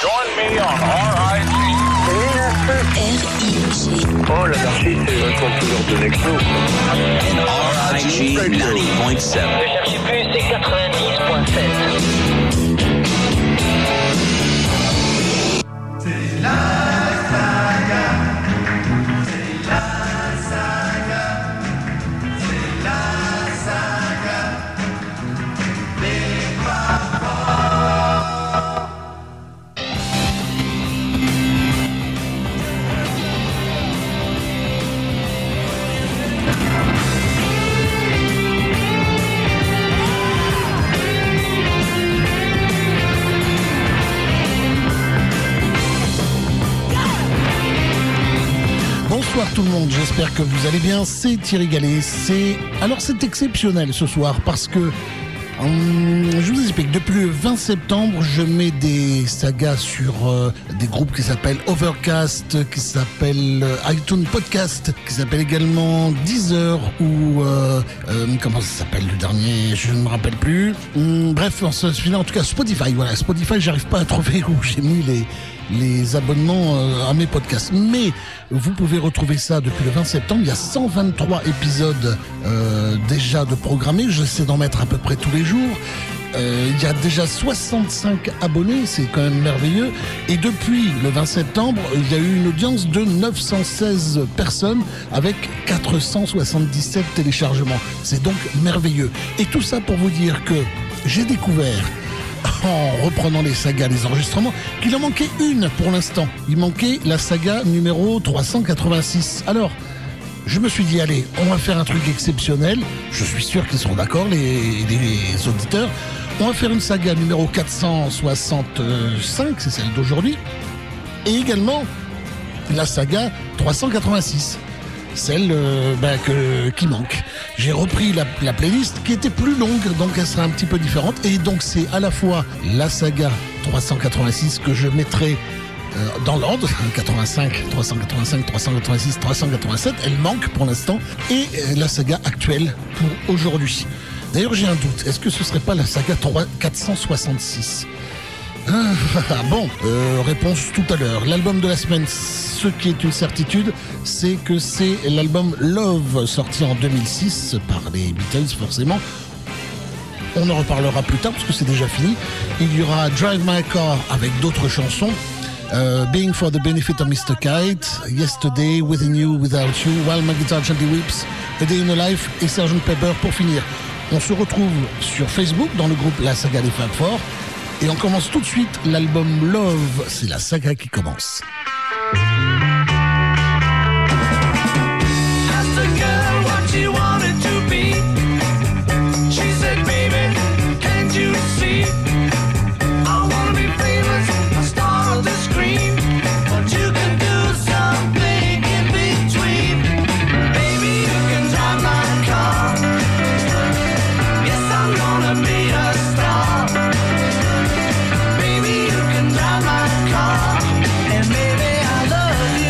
Join me on RIG. Oh, l'anarchie, c'est votre couleur de Nexo. RIG 90.7. Ne cherchez plus, c'est 90.7. C'est la saga. C'est la saga. C'est la saga. Les papas. Bonsoir tout le monde, j'espère que vous allez bien, c'est Thierry Gallet, Alors c'est exceptionnel ce soir parce que, je vous explique, depuis le 20 septembre, je mets des sagas sur des groupes qui s'appellent Overcast, qui s'appellent iTunes Podcast, qui s'appellent également Deezer ou, comment ça s'appelle le dernier, je ne me rappelle plus. Bref, en tout cas Spotify, voilà, Spotify, j'arrive pas à trouver où j'ai mis les abonnements à mes podcasts. Mais vous pouvez retrouver ça depuis le 20 septembre. Il y a 123 épisodes déjà de programmés. J'essaie d'en mettre à peu près tous les jours. Il y a déjà 65 abonnés, c'est quand même merveilleux. Et depuis le 20 septembre, il y a eu une audience de 916 personnes avec 477 téléchargements. C'est donc merveilleux. Et tout ça pour vous dire que j'ai découvert, en reprenant les sagas, les enregistrements, qu'il en manquait une pour l'instant. Il manquait la saga numéro 386. Alors, je me suis dit, allez, on va faire un truc exceptionnel. Je suis sûr qu'ils seront d'accord, les auditeurs. On va faire une saga numéro 465, c'est celle d'aujourd'hui. Et également, la saga 386. Celle qui manque. J'ai repris la playlist qui était plus longue, donc elle sera un petit peu différente. Et donc c'est à la fois la saga 386 que je mettrai dans l'ordre, 85, 385, 386, 387, elle manque pour l'instant, et la saga actuelle pour aujourd'hui. D'ailleurs j'ai un doute, est-ce que ce serait pas la saga 466 ? Bon, réponse tout à l'heure. L'album de la semaine, ce qui est une certitude, c'est que c'est l'album Love, sorti en 2006 par les Beatles, forcément. On en reparlera plus tard, parce que c'est déjà fini. Il y aura Drive My Car avec d'autres chansons. Being for the Benefit of Mr. Kite, Yesterday, Within You, Without You, While My Guitar Gently Weeps, A Day in a Life et Sgt. Pepper pour finir. On se retrouve sur Facebook dans le groupe La Saga des Fab Four. Et on commence tout de suite l'album Love, c'est la saga qui commence. Maybe I love you.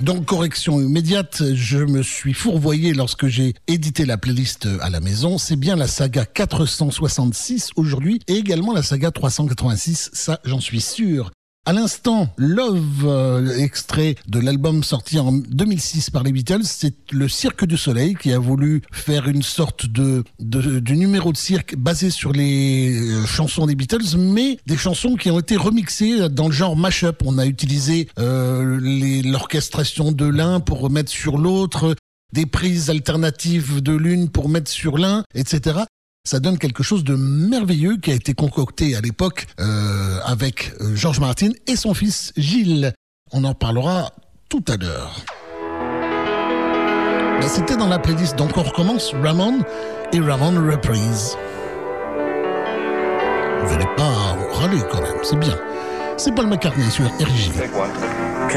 Donc, correction immédiate, je me suis fourvoyé lorsque j'ai édité la playlist à la maison. C'est bien la saga 466 aujourd'hui et également la saga 386, ça j'en suis sûr. À l'instant, Love, extrait de l'album sorti en 2006 par les Beatles, c'est le Cirque du Soleil qui a voulu faire une sorte de numéro de cirque basé sur les chansons des Beatles, mais des chansons qui ont été remixées dans le genre mash-up. On a utilisé l'orchestration de l'un pour mettre sur l'autre, des prises alternatives de l'une pour mettre sur l'un, etc. Ça donne quelque chose de merveilleux qui a été concocté à l'époque avec George Martin et son fils Gilles. On en parlera tout à l'heure. Ben, c'était dans la playlist, donc on recommence Ramon et Ramon Reprise. Vous n'allez pas râler quand même, c'est bien. C'est Paul McCartney sur RJ. Ok.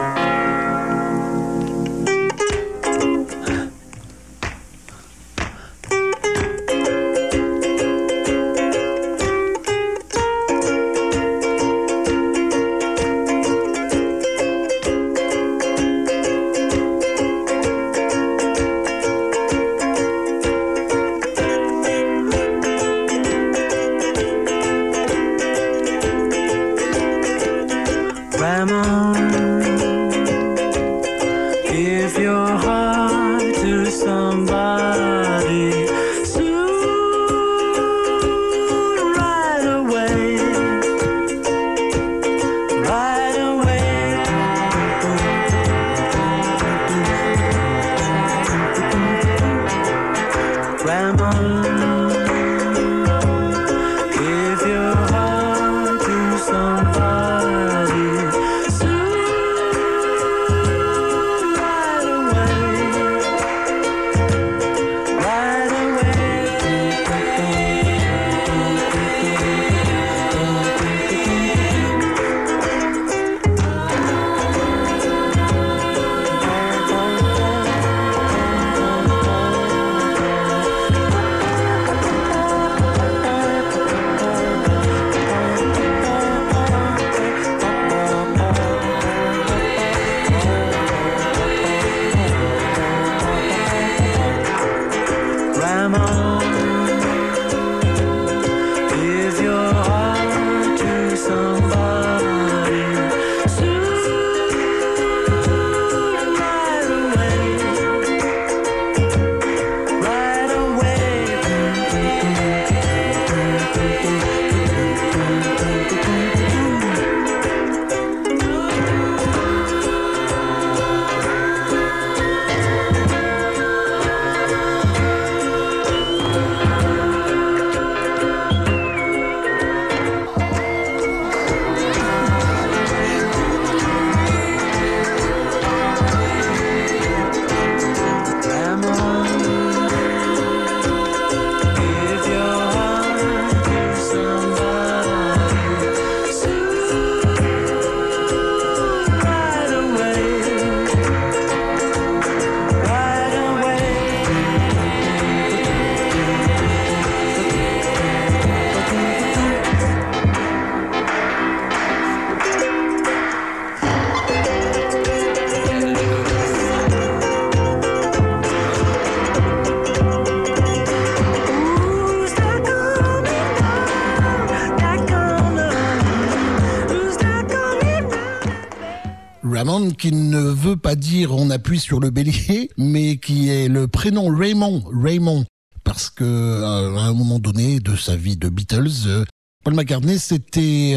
Ramon, qui ne veut pas dire on appuie sur le bélier, mais qui est le prénom Raymond, parce que à un moment donné de sa vie de Beatles, Paul McCartney s'était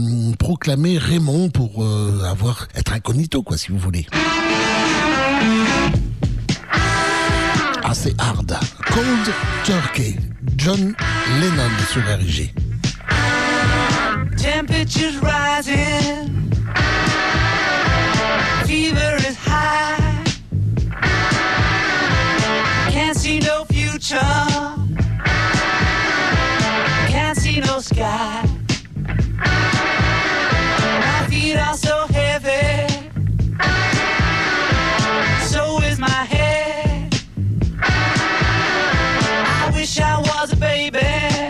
proclamé Raymond pour être incognito, quoi, si vous voulez. Assez hard. Cold Turkey, John Lennon sur RG. Temperatures rising, fever is high, can't see no future, can't see no sky, my feet are so heavy, so is my head, I wish I was a baby,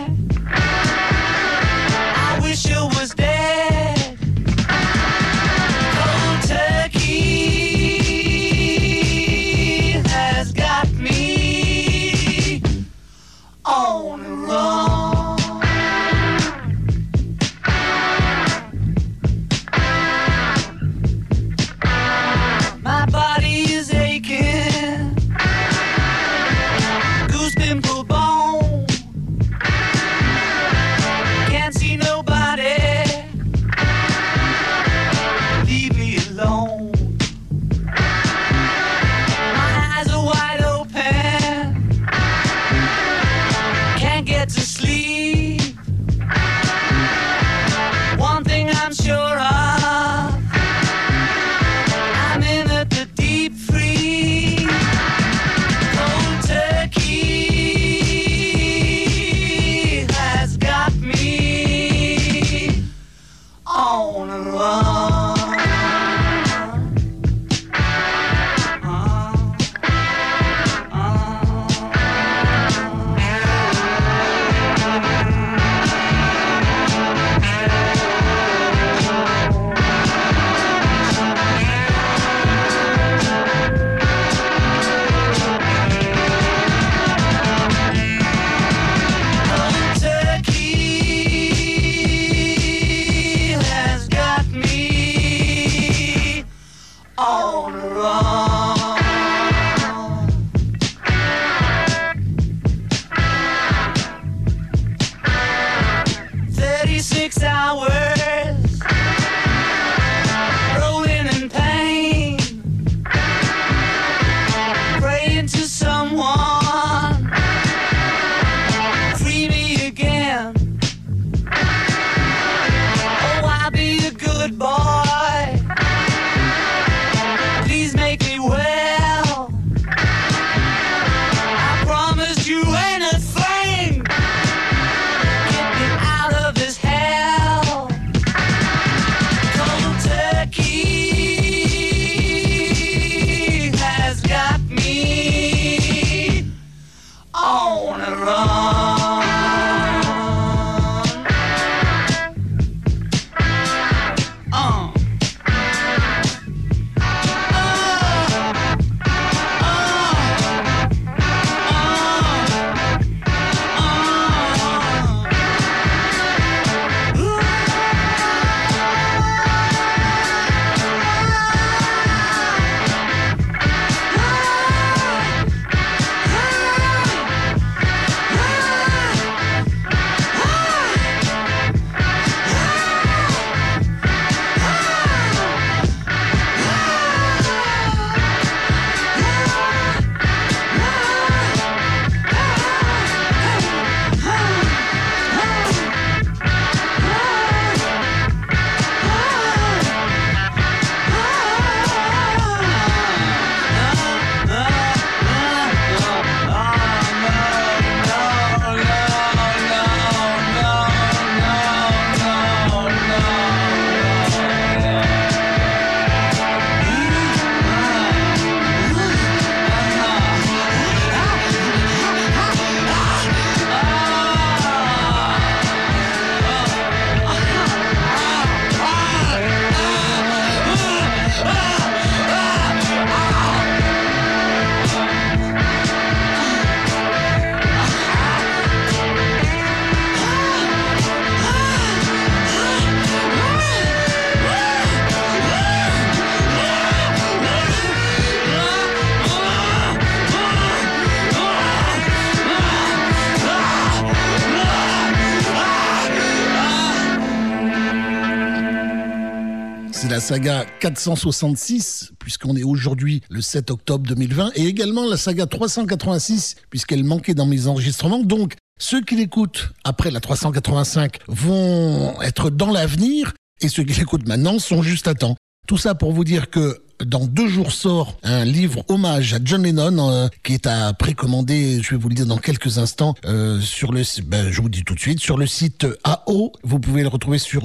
I wish you was dead. Cold turkey, C'est la saga 466, puisqu'on est aujourd'hui le 7 octobre 2020, et également la saga 386, puisqu'elle manquait dans mes enregistrements. Donc, ceux qui l'écoutent après la 385 vont être dans l'avenir, et ceux qui l'écoutent maintenant sont juste à temps. Tout ça pour vous dire que dans 2 jours sort un livre hommage à John Lennon qui est à précommander, je vais vous le dire dans quelques instants, sur le, je vous dis tout de suite, sur le site AO. Vous pouvez le retrouver sur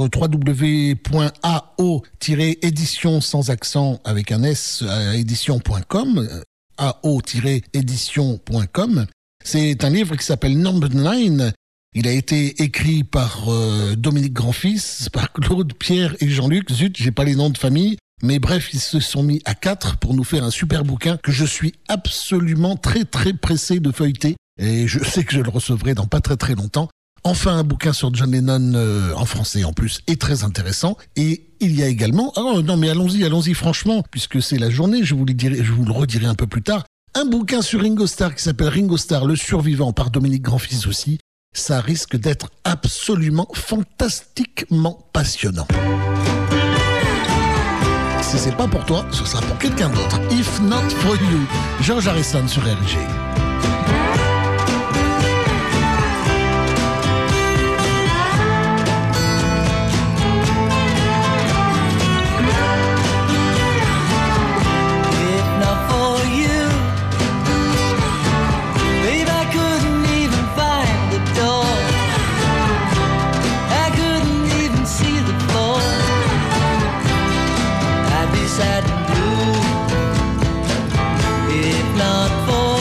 www.ao-édition sans accent avec un S, édition.com, ao-édition.com. C'est un livre qui s'appelle Number 9. Il a été écrit par Dominique Grandfils, par Claude, Pierre et Jean-Luc. Zut, j'ai pas les noms de famille. Mais bref, ils se sont mis à 4 pour nous faire un super bouquin que je suis absolument très pressé de feuilleter. Et je sais que je le recevrai dans pas très longtemps. Enfin, un bouquin sur John Lennon en français en plus est très intéressant. Et il y a également... Ah non, mais allons-y franchement, puisque c'est la journée, je vous le redirai un peu plus tard. Un bouquin sur Ringo Starr qui s'appelle Ringo Starr, le survivant, par Dominique Grandfils aussi. Ça risque d'être absolument fantastiquement passionnant. Si c'est pas pour toi, ce sera pour quelqu'un d'autre. If not for you. George Harrison sur RG. Sad and blue, if not for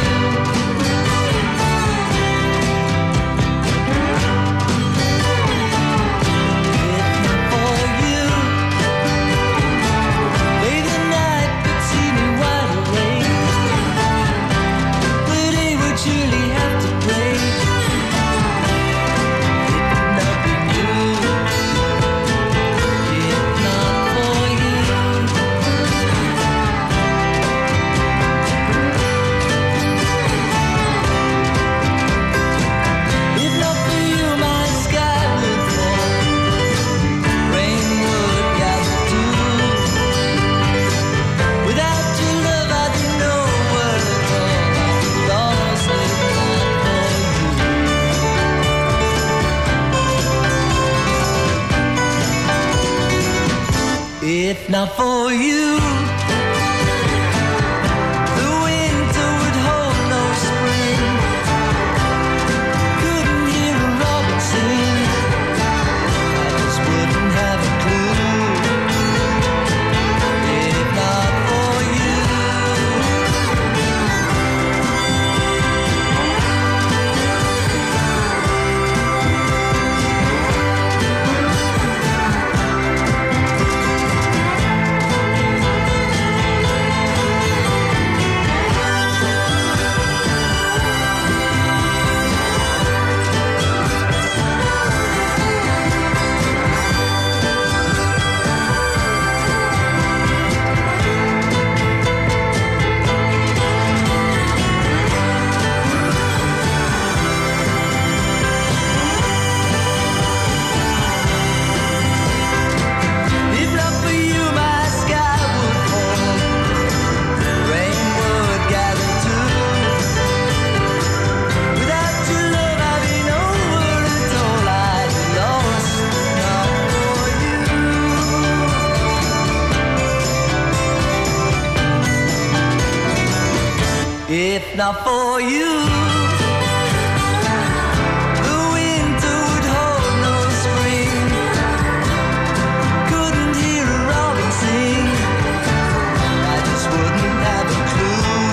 if not for you. The winter would hold no spring. Couldn't hear a robin sing. I just wouldn't have a clue. If not for you. If not for you, the winter would hold no spring. Couldn't hear a robin sing. I just wouldn't have a clue.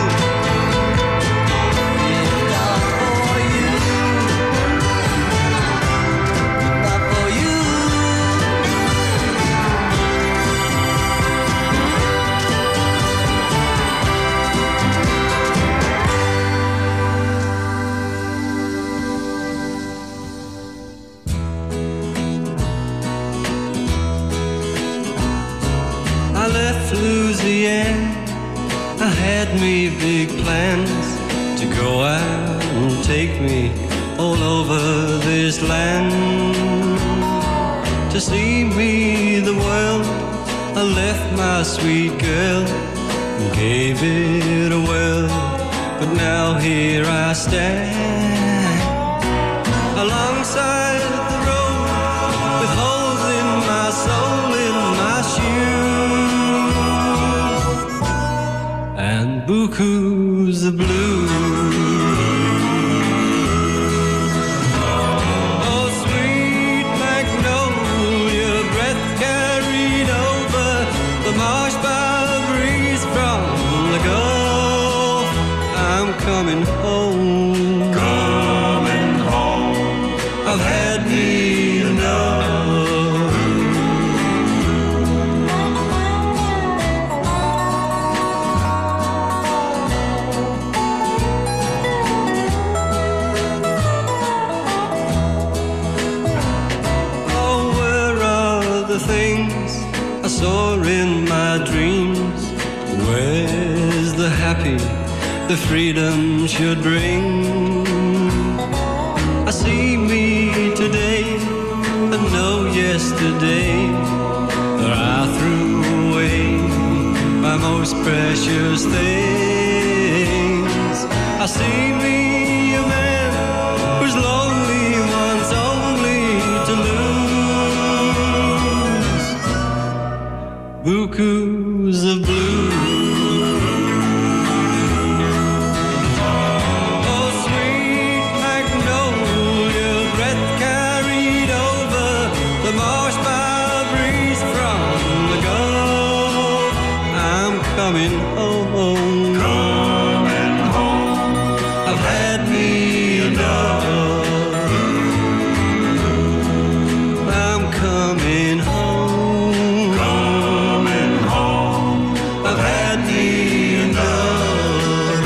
If not for you, if not for you. I left Louisiana, I had me big plans to go out and take me all over this land, to see me the world I left my sweet girl and gave it a whirl, but now here I stand alongside the road with holes in my soul, in my shoes, and bukus of blue. Coming home, coming home. I've had me enough. Oh, where are the things I saw in my dreams? Where's the happy the freedom should bring? I see me today and know yesterday, that I threw away my most precious things. I see me a man who's lonely wants only to lose. Bukus of blue. Coming home, coming home. I've had me enough. I'm coming home, coming home. I've had me enough.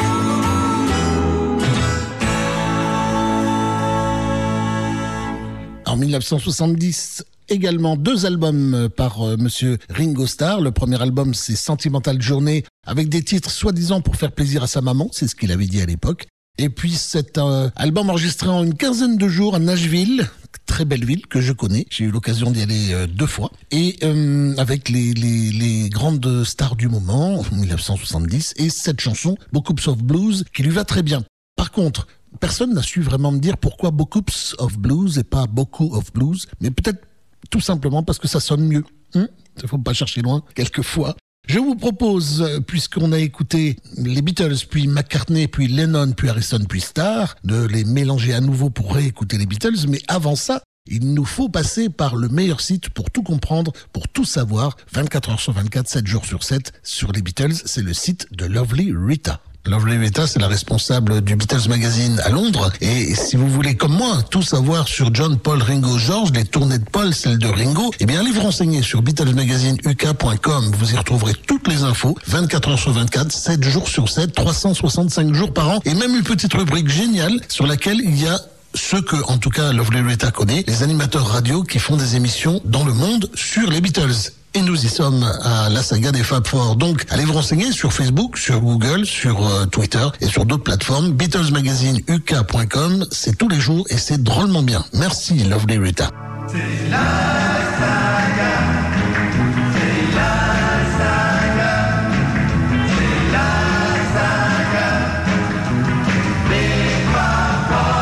En 1970, également 2 albums par monsieur Ringo Starr. Le premier album, c'est Sentimental Journey, avec des titres soi-disant pour faire plaisir à sa maman, c'est ce qu'il avait dit à l'époque. Et puis cet album enregistré en une quinzaine de jours à Nashville, très belle ville que je connais, j'ai eu l'occasion d'y aller 2 fois, et avec les grandes stars du moment, en 1970, et cette chanson, Bookups of Blues, qui lui va très bien. Par contre, personne n'a su vraiment me dire pourquoi Bookups of Blues et pas Beaucoup of Blues, mais peut-être tout simplement parce que ça sonne mieux. Il ne faut pas chercher loin, quelquefois. Je vous propose, puisqu'on a écouté les Beatles, puis McCartney, puis Lennon, puis Harrison, puis Starr, de les mélanger à nouveau pour réécouter les Beatles. Mais avant ça, il nous faut passer par le meilleur site pour tout comprendre, pour tout savoir, 24 heures sur 24, 7 jours sur 7, sur les Beatles. C'est le site de Lovely Rita. Lovely Rita, c'est la responsable du Beatles Magazine à Londres. Et si vous voulez, comme moi, tout savoir sur John, Paul, Ringo, George, les tournées de Paul, celles de Ringo, eh bien, allez vous renseigner sur BeatlesMagazineUK.com. Vous y retrouverez toutes les infos, 24 heures sur 24, 7 jours sur 7, 365 jours par an, et même une petite rubrique géniale sur laquelle il y a ceux que, en tout cas, Lovely Rita connaît, les animateurs radio qui font des émissions dans le monde sur les Beatles. Et nous y sommes à la saga des Fab Four. Donc, allez vous renseigner sur Facebook, sur Google, sur Twitter et sur d'autres plateformes. BeatlesMagazineUK.com, c'est tous les jours et c'est drôlement bien. Merci, Lovely Rita. C'est la saga. C'est la saga. C'est la saga. Des Fab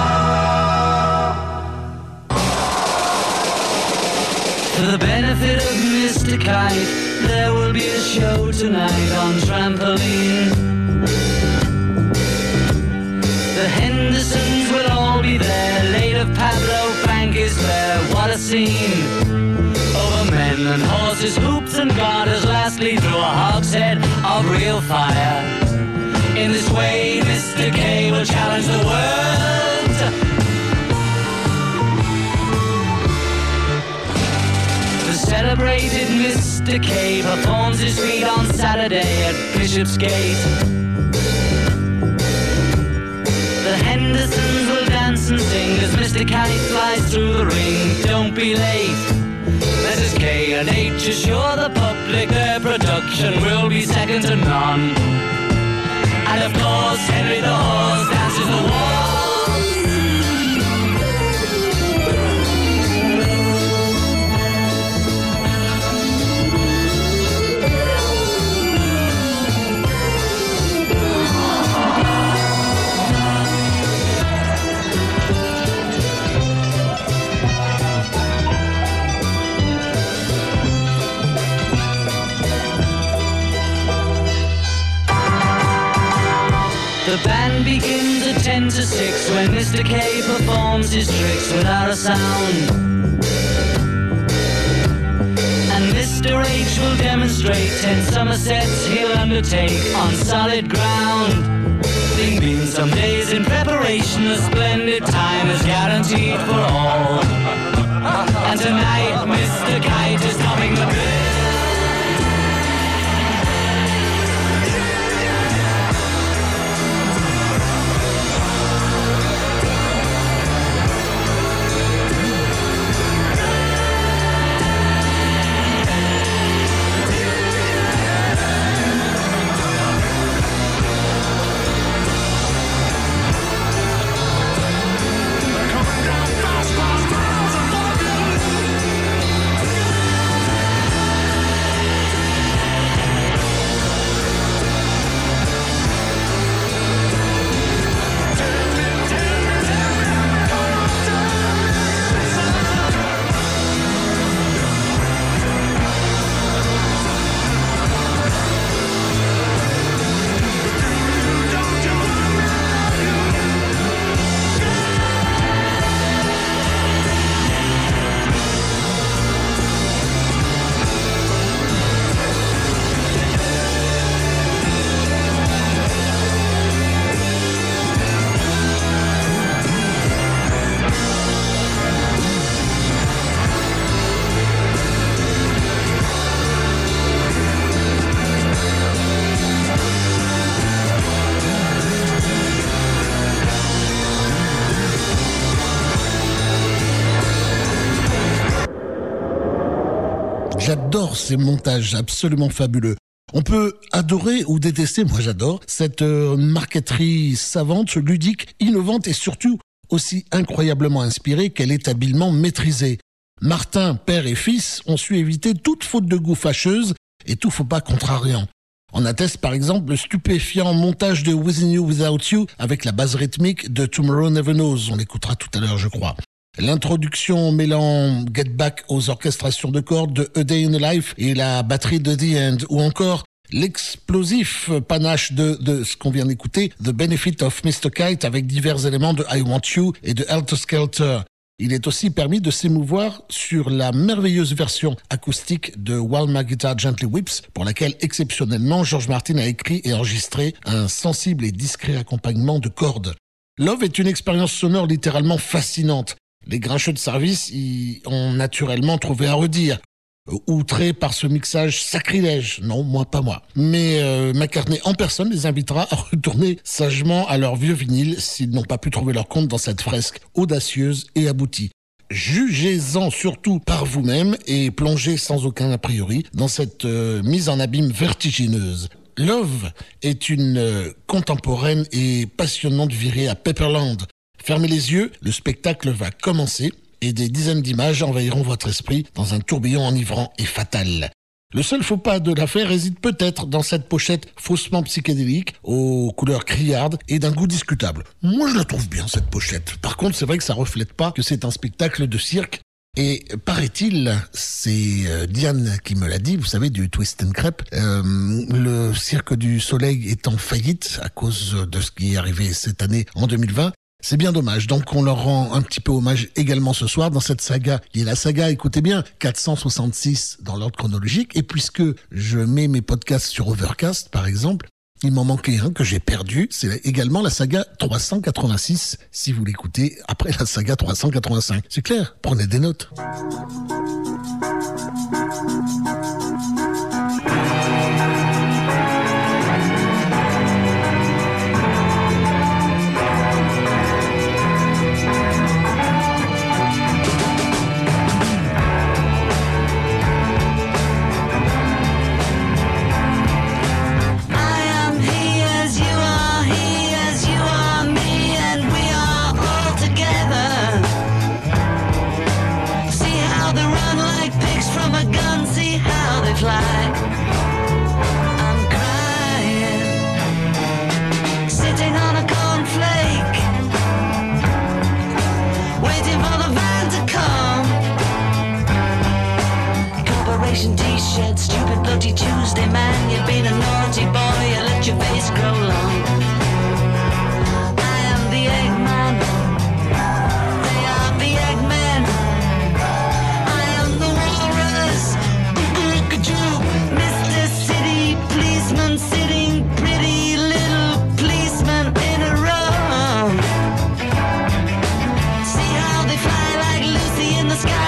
Four. For the benefit of Mr. Kite, there will be a show tonight on trampoline. The Hendersons will all be there. Late of Pablo, Frank is there. What a scene! Over men and horses, hoops and garters. Lastly, through a hogshead of real fire. In this way, Mr. K will challenge the world. Celebrated Mr. K performs his feat on Saturday at Bishopsgate. The Hendersons will dance and sing as Mr. Kite flies through the ring. Don't be late. Mrs. K and H assure the public their production will be second to none. And of course Henry the Horse dances the waltz. 10 to 6 when Mr. K performs his tricks without a sound. And Mr. H will demonstrate 10 Somersets he'll undertake on solid ground. Thing being some days in preparation, a splendid time is guaranteed for all. And tonight Mr. Kite is topping the bill. J'adore ces montages absolument fabuleux. On peut adorer ou détester, moi j'adore, cette marqueterie savante, ludique, innovante et surtout aussi incroyablement inspirée qu'elle est habilement maîtrisée. Martin, père et fils, ont su éviter toute faute de goût fâcheuse et tout faux pas contrariant. On atteste par exemple le stupéfiant montage de Within You Without You avec la base rythmique de Tomorrow Never Knows, on l'écoutera tout à l'heure je crois. L'introduction mêlant Get Back aux orchestrations de cordes de A Day in the Life et la batterie de The End, ou encore l'explosif panache de ce qu'on vient d'écouter, The Benefit of Mr. Kite avec divers éléments de I Want You et de Helter Skelter. Il est aussi permis de s'émouvoir sur la merveilleuse version acoustique de While My Guitar Gently Weeps, pour laquelle exceptionnellement George Martin a écrit et enregistré un sensible et discret accompagnement de cordes. Love est une expérience sonore littéralement fascinante. Les grincheux de service y ont naturellement trouvé à redire, outrés par ce mixage sacrilège. Non, pas moi. Mais McCartney en personne les invitera à retourner sagement à leur vieux vinyle s'ils n'ont pas pu trouver leur compte dans cette fresque audacieuse et aboutie. Jugez-en surtout par vous-même et plongez sans aucun a priori dans cette mise en abîme vertigineuse. Love est une contemporaine et passionnante virée à Pepperland. Fermez les yeux, le spectacle va commencer et des dizaines d'images envahiront votre esprit dans un tourbillon enivrant et fatal. Le seul faux pas de l'affaire réside peut-être dans cette pochette faussement psychédélique, aux couleurs criardes et d'un goût discutable. Moi je la trouve bien cette pochette. Par contre c'est vrai que ça reflète pas que c'est un spectacle de cirque. Et paraît-il, c'est Diane qui me l'a dit, vous savez, du Twist and Crepe, le Cirque du Soleil est en faillite à cause de ce qui est arrivé cette année en 2020. C'est bien dommage, donc on leur rend un petit peu hommage également ce soir dans cette saga. Il y a la saga, écoutez bien, 466 dans l'ordre chronologique, et puisque je mets mes podcasts sur Overcast par exemple, il m'en manquait un que j'ai perdu, c'est également la saga 386, si vous l'écoutez après la saga 385. C'est clair, prenez des notes. T-shirt, stupid bloody Tuesday man. You've been a naughty boy, you let your face grow long. I am the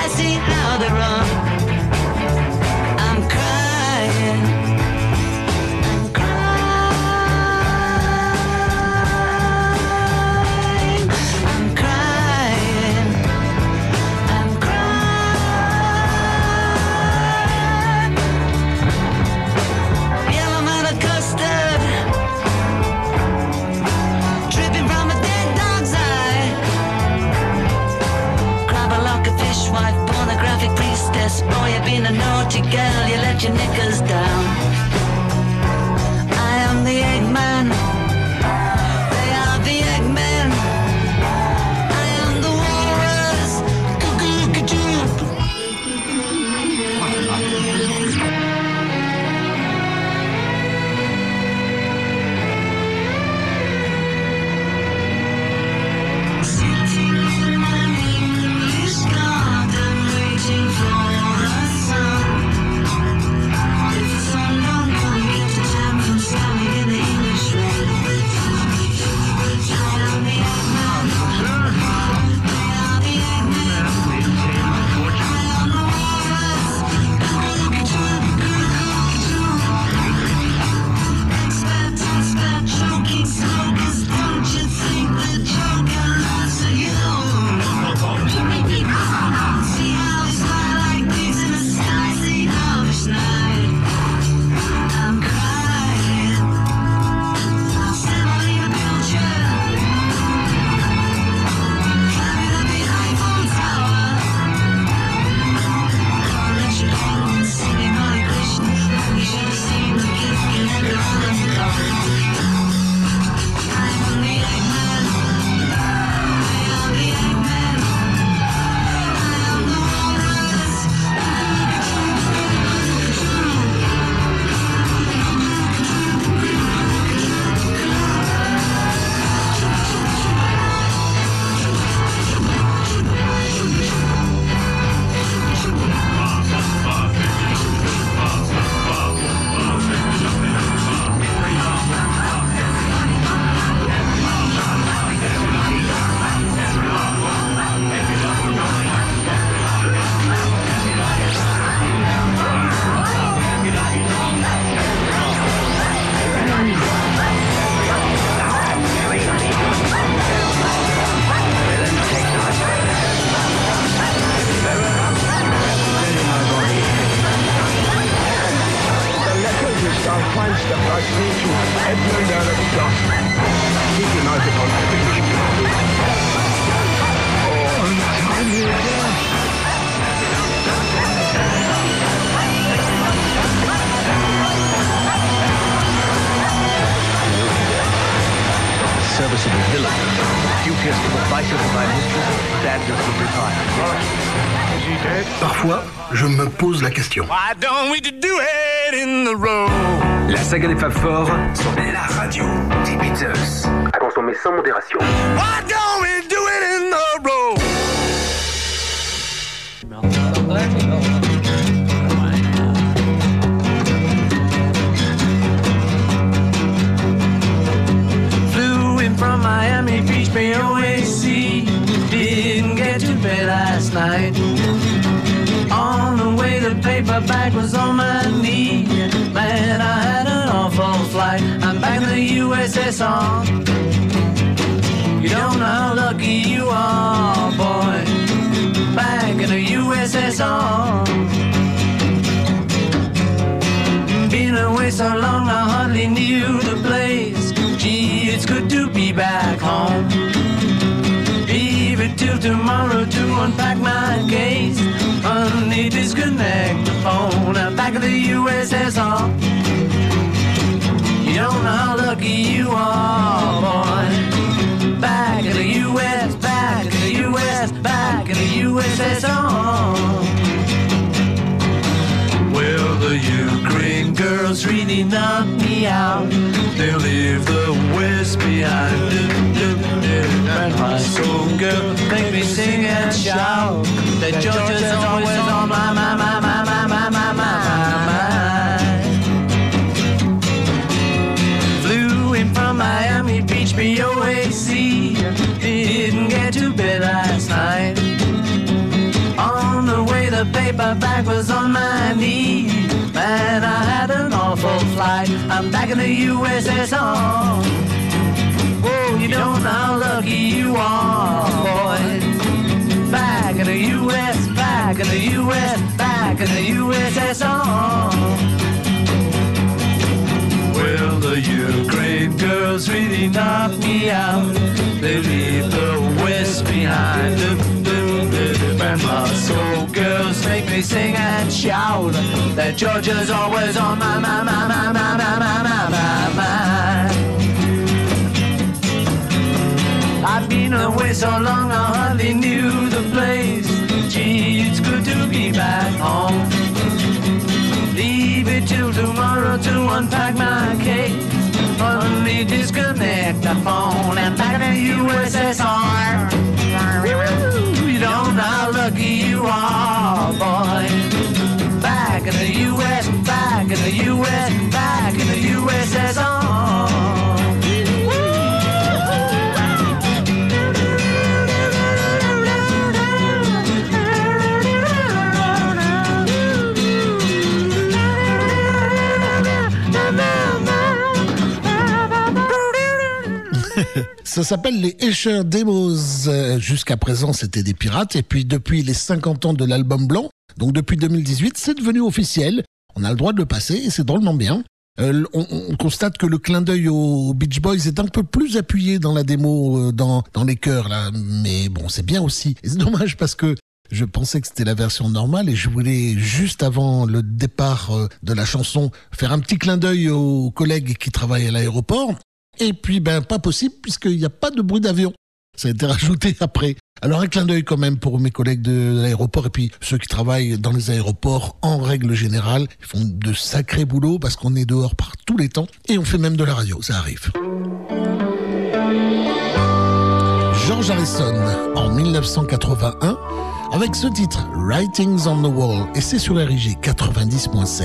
see how they run. I'm crying. I'm crying. I'm crying. I'm crying. Yellow mellow custard dripping from a dead dog's eye. Crab a lock a fishwife, pornographic priestess. Boy, you've been a naughty girl, you let your knickers down. I am the Eggman. They are the Eggmen. I am the walrus. Cuckoo-cuckoo. Sitting in an English garden, waiting for the sun. If the sun don't come, get the jam from standing in the English rain. I am the Eggman. They are the Eggmen. I am the walrus. Expert, expert, choking smokers. Don't you think the joker laughs at you? See how we fly like pigs in the sky. See how we night. I'm crying. Assembling a picture. Climbing up the Eiffel Tower. Coronation penguin singing Hare Krishna. You should have seen the gift calendar on the cover. I'm the Eggman. I am the Eggman. I am the walrus. The letter which thou find'st of thy to Edmund Earl of Scott. He united on British people. Oh, untimely death. Serviceable villain. Dubious to the vices of my mistress, badness of retire. Is he dead? Parfois, je me pose la question. Why don't we do it in the road? La saga des Fab Four sur la radio des Beatles. À consommer sans modération. Why don't we do it in the road? Flew in from Miami Beach, BOAC. Didn't get to bed last night. On the way, the paper bag was on my knee. Man, I had an awful flight. I'm back in the USSR. You don't know how lucky you are, boy. Back in the USSR. Been away so long, I hardly knew the place. Gee, it's good to be back home. Leave it till tomorrow to unpack my case. Honey, disconnect the phone. I'm back in the USSR. You don't know how lucky you are, boy. Back in the US, back in the US, back in the USSR. Well, the Ukraine girls really knocked me out. They'll leave the West behind. And my soul girl make me sing and shout. That Georgia's always on my mind. Flew in from Miami Beach, BOAC. Didn't get to bed last night. On the the paperback was on my knee. Man, I had an awful flight. I'm back in the USSR. Oh, you don't know how lucky you are, boy. Back in the US, back in the US, back in the USSR. Well, the Ukraine girls really knock me out. They leave the West behind. And my soul girls make me sing and shout that Georgia's always on my mind. I've been away so long I hardly knew the place. Gee, it's good to be back home. Leave it till tomorrow to unpack my cake. Only disconnect the phone and back in the USSR. You don't know how lucky you are, boy. Back in the US, back in the US, back in the USSR. Ça s'appelle les Escher Demos. Jusqu'à présent, c'était des pirates. Et puis, depuis les 50 ans de l'album blanc, donc depuis 2018, c'est devenu officiel. On a le droit de le passer et c'est drôlement bien. On constate que le clin d'œil aux Beach Boys est un peu plus appuyé dans la démo, dans les chœurs, là. Mais bon, c'est bien aussi. Et c'est dommage parce que je pensais que c'était la version normale et je voulais, juste avant le départ de la chanson, faire un petit clin d'œil aux collègues qui travaillent à l'aéroport. Et puis, pas possible puisqu'il n'y a pas de bruit d'avion. Ça a été rajouté après. Alors, un clin d'œil quand même pour mes collègues de l'aéroport et puis ceux qui travaillent dans les aéroports en règle générale. Ils font de sacrés boulots parce qu'on est dehors par tous les temps et on fait même de la radio, ça arrive. George Harrison en 1981 avec ce titre Writings on the Wall et c'est sur RIG 90.7.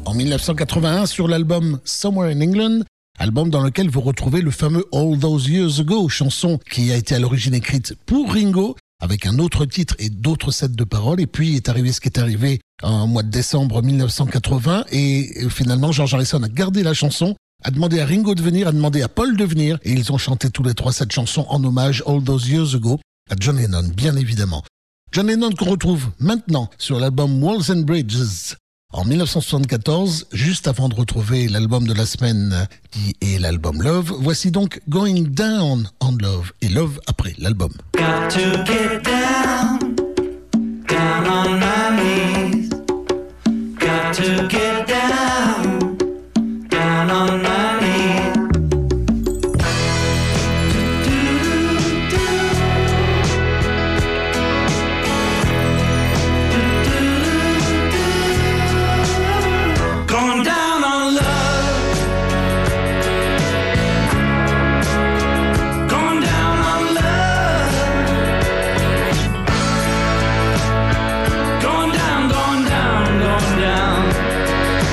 en 1981 sur l'album Somewhere in England, album dans lequel vous retrouvez le fameux All Those Years Ago, chanson qui a été à l'origine écrite pour Ringo, avec un autre titre et d'autres sets de paroles. Et puis est arrivé ce qui est arrivé en mois de décembre 1980, et finalement George Harrison a gardé la chanson, a demandé à Ringo de venir, a demandé à Paul de venir, et ils ont chanté tous les trois cette chanson en hommage All Those Years Ago à John Lennon, bien évidemment. John Lennon qu'on retrouve maintenant sur l'album Walls and Bridges en 1974, juste avant de retrouver l'album de la semaine qui est l'album Love. Voici donc Going Down on Love et Love après l'album. Got to get down, down on my knees. Got to get down, down on my knees. Going down on love. Going down on love. Going down, going down, going down.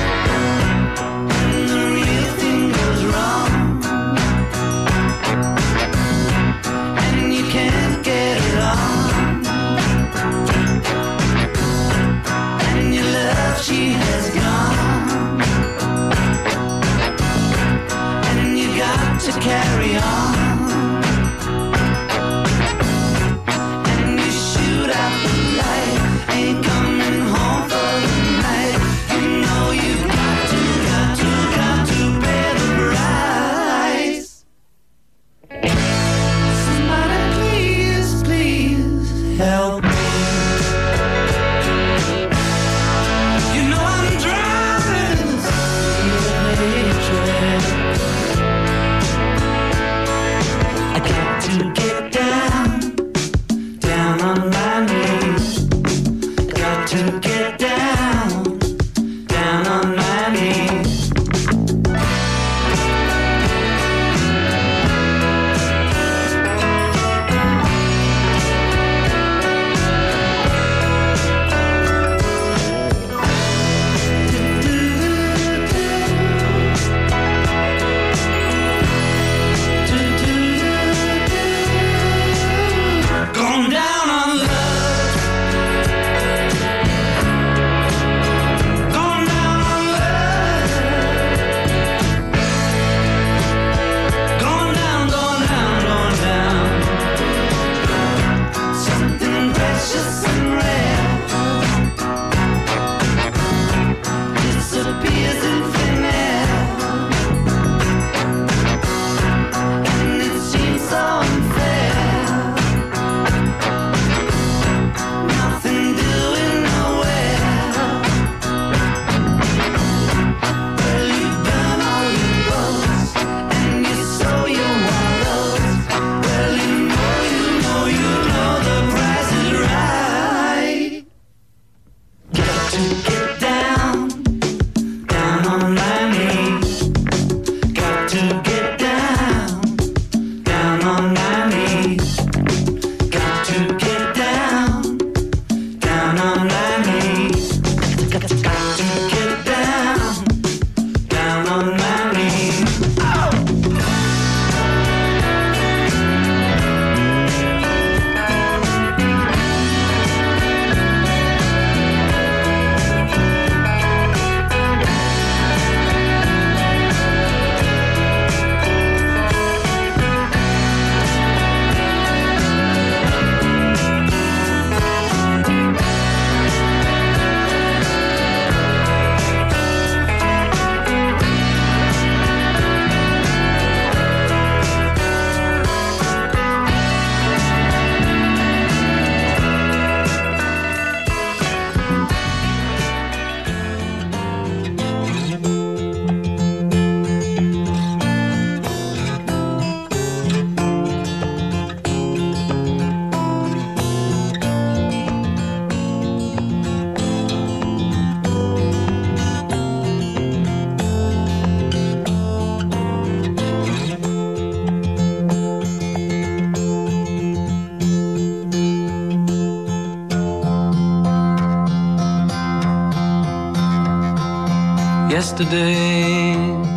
yesterday.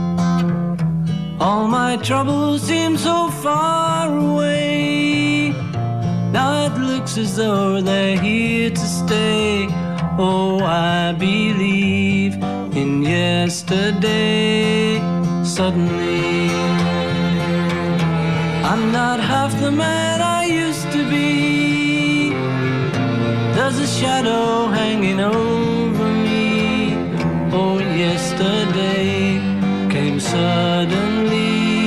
All my troubles seem so far away. Now it looks as though they're here to stay. Oh, I believe in yesterday. Suddenly, I'm not half the man I used to be. There's a shadow hanging over me. Oh, yesterday came suddenly.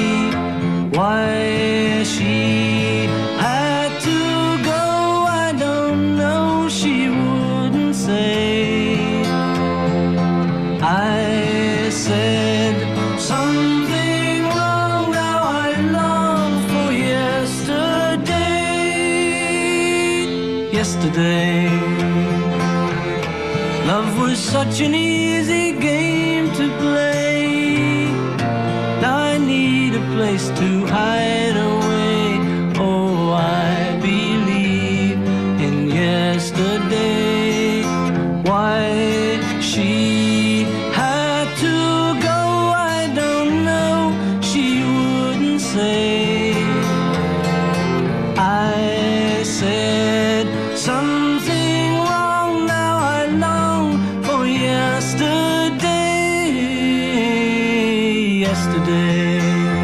Why she had to go, I don't know, she wouldn't say. I said something wrong, now I long for yesterday. Yesterday, love was such an easy game to play. Now I need a place to hide away. Oh, I believe in yesterday. Why she had to go, I don't know, she wouldn't say. I said something wrong, now I long for yesterday. Yesterday,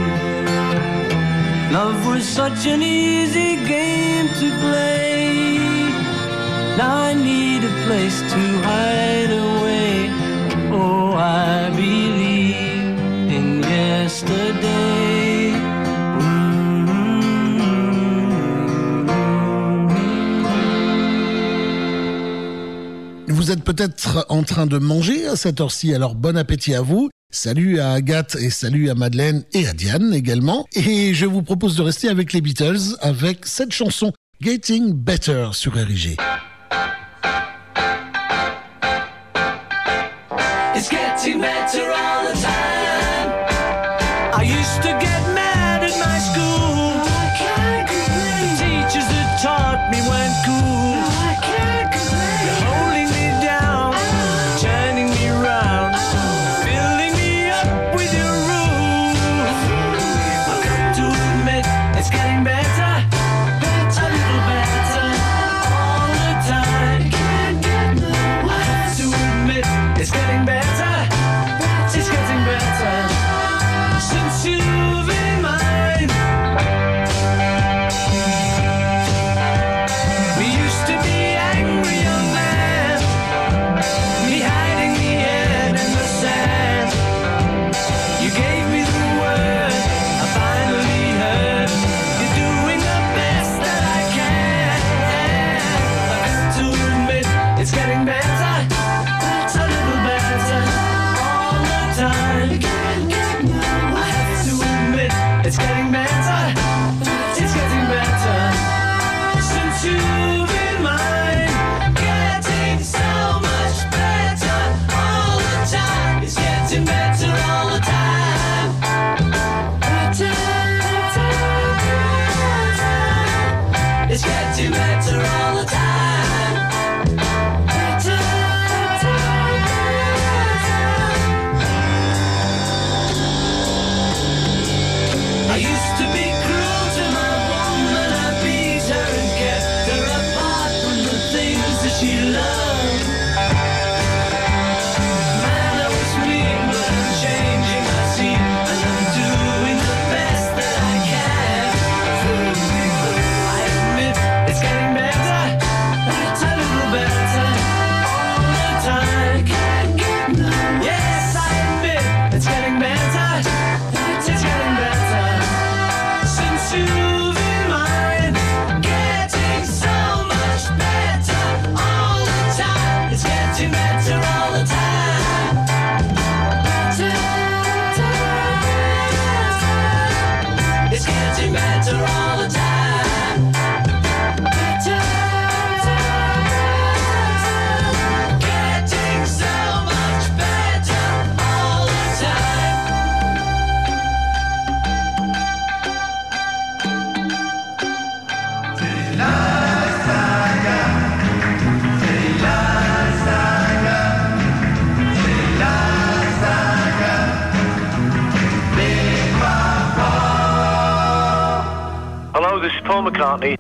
love was such an easy game to play. Now I need a place to hide away. Oh, I believe in yesterday. Vous êtes peut-être en train de manger à cette heure-ci, alors bon appétit à vous. Salut à Agathe et salut à Madeleine et à Diane également. Et je vous propose de rester avec les Beatles avec cette chanson Getting Better sur RIG. It's getting better all the time. I used to get mad at my school. I can't complain. The teachers that taught me weren't cool. I can't complain. You're holding me down, turning me round, filling me up with your rules. I've got to admit, it's getting better, a little better all the time. I have to admit, it's getting better. It's getting better since you've Paul McCartney.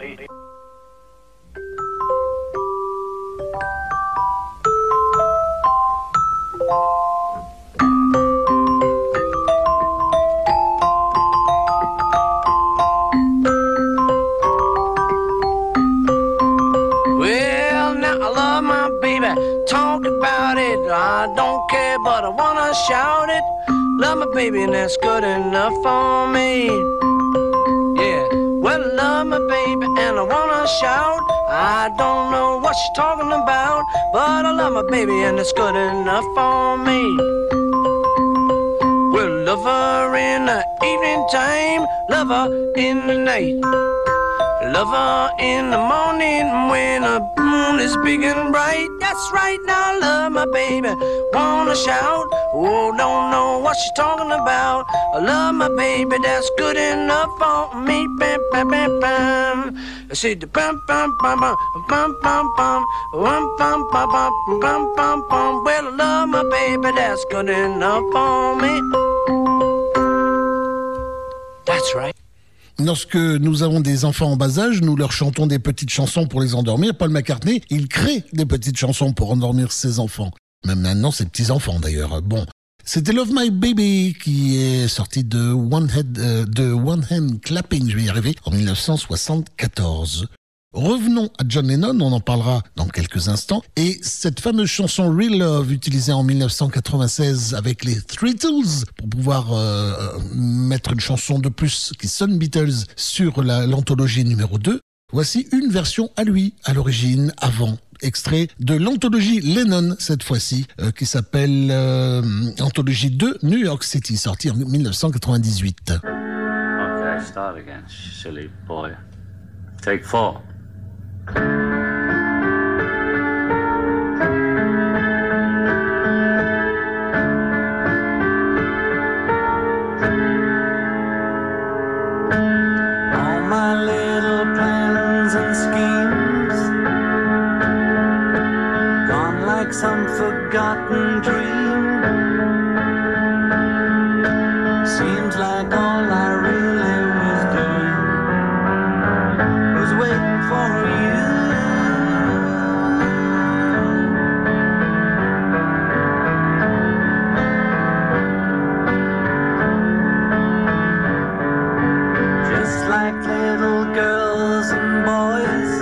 Well, now I love my baby. Talk about it. I don't care, but I wanna shout it. Love my baby, and that's good enough for me. Yeah. Well, I love my baby, and I wanna shout. I don't know what she's talking about, but I love my baby, and it's good enough for me. Well, love her in the evening time, love her in the night. Love her in the morning when the moon is big and bright. That's right, now I love my baby. Wanna shout, oh, don't know what she's talking about. I love my baby, that's good enough for me. Bam, bam, bam, bam. I see the bam, bam, bam, bam, bam, bam, bam, bam, bam, bam, bam, bam, bam, bam. Well, I love my baby, that's good enough for me. That's right. Lorsque nous avons des enfants en bas âge, nous leur chantons des petites chansons pour les endormir. Paul McCartney, il crée des petites chansons pour endormir ses enfants. Même maintenant, ses petits-enfants d'ailleurs. Bon, c'était Love My Baby qui est sorti de One Hand Clapping, je vais y arriver, en 1974. Revenons à John Lennon, on en parlera dans quelques instants. Et cette fameuse chanson Real Love, utilisée en 1996 avec les Three Tools, pour pouvoir mettre une chanson de plus qui sonne Beatles sur l'anthologie numéro 2. Voici une version à lui, à l'origine, avant. Extrait de l'anthologie Lennon, cette fois-ci, qui s'appelle Anthologie 2 New York City, sortie en 1998. Okay, start again, silly boy. Take 4. All my little plans and schemes gone like some forgotten dream. Seems like all I really was doing was waiting for you. Just like little girls and boys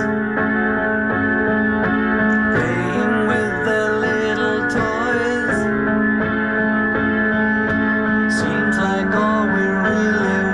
playing with their little toys. Seems like all we really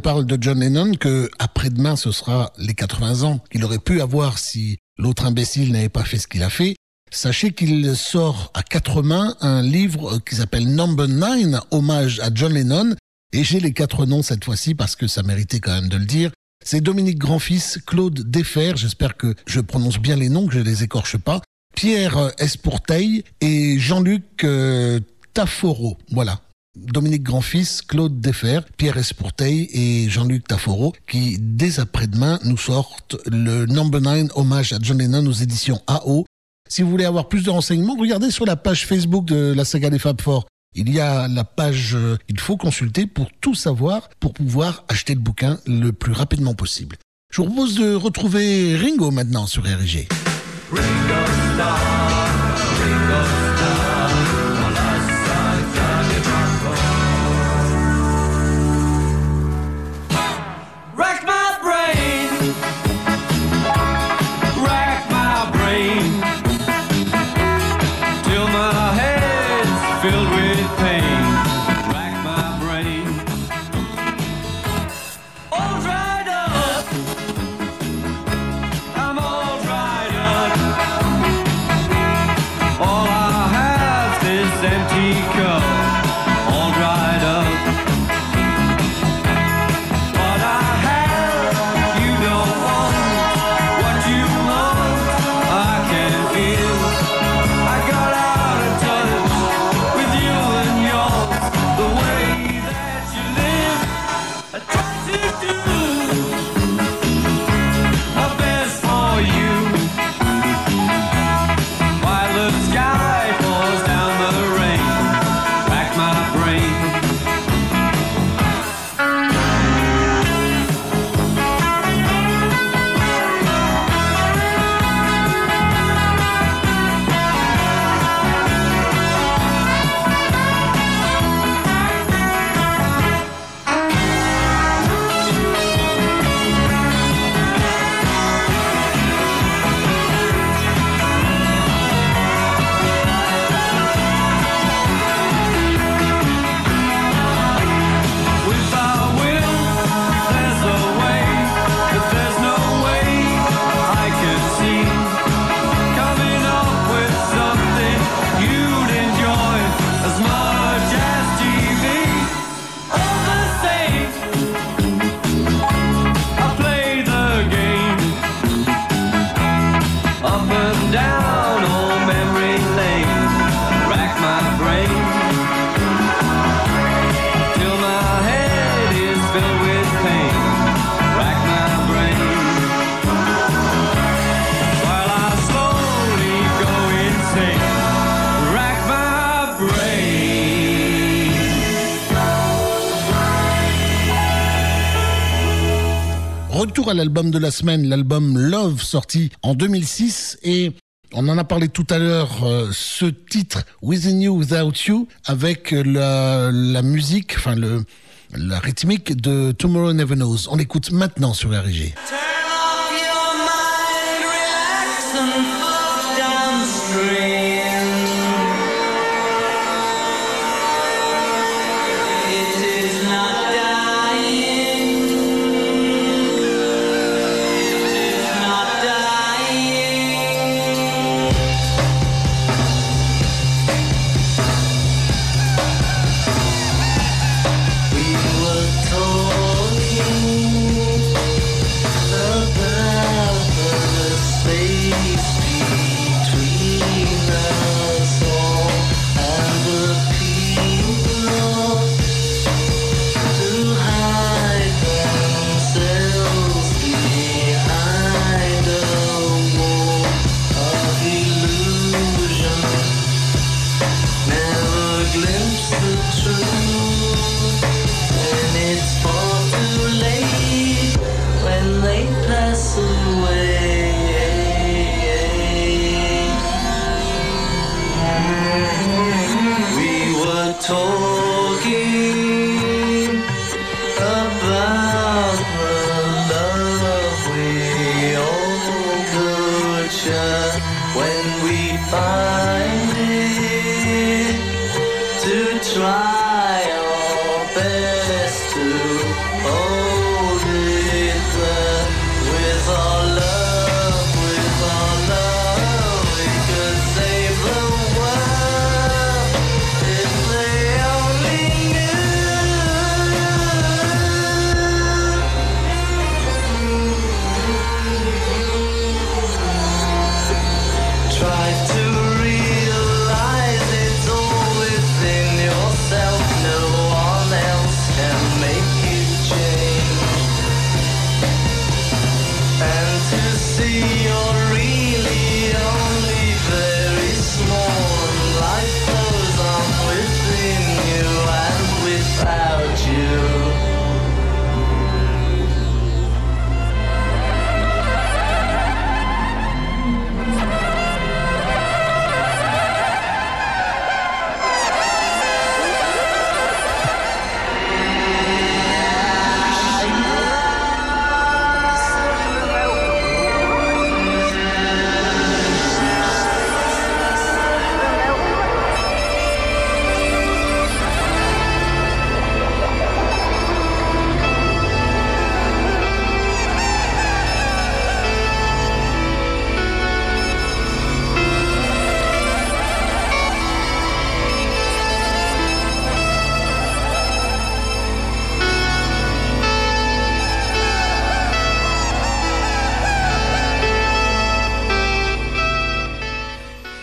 parle de John Lennon que après-demain ce sera les 80 ans qu'il aurait pu avoir si l'autre imbécile n'avait pas fait ce qu'il a fait. Sachez qu'il sort à 4 mains un livre qui s'appelle Number 9, hommage à John Lennon. Et j'ai les 4 noms cette fois-ci parce que ça méritait quand même de le dire. C'est Dominique Grandfils, Claude Defer, j'espère que je prononce bien les noms, que je les écorche pas, Pierre Esporteil et Jean-Luc Taforo. Voilà. Dominique Grandfils, Claude Defer, Pierre Esporteil et Jean-Luc Taforo qui, dès après-demain, nous sortent le Number 9, hommage à John Lennon aux éditions AO. Si vous voulez avoir plus de renseignements, regardez sur la page Facebook de la saga des Fab Four. Il y a la page il faut consulter pour tout savoir, pour pouvoir acheter le bouquin le plus rapidement possible. Je vous propose de retrouver Ringo maintenant sur RG. Retour à l'album de la semaine, l'album Love, sorti en 2006 et on en a parlé tout à l'heure, ce titre Within You, Without You, avec la musique, enfin la rythmique de Tomorrow Never Knows. On l'écoute maintenant sur RG. Try our best to hold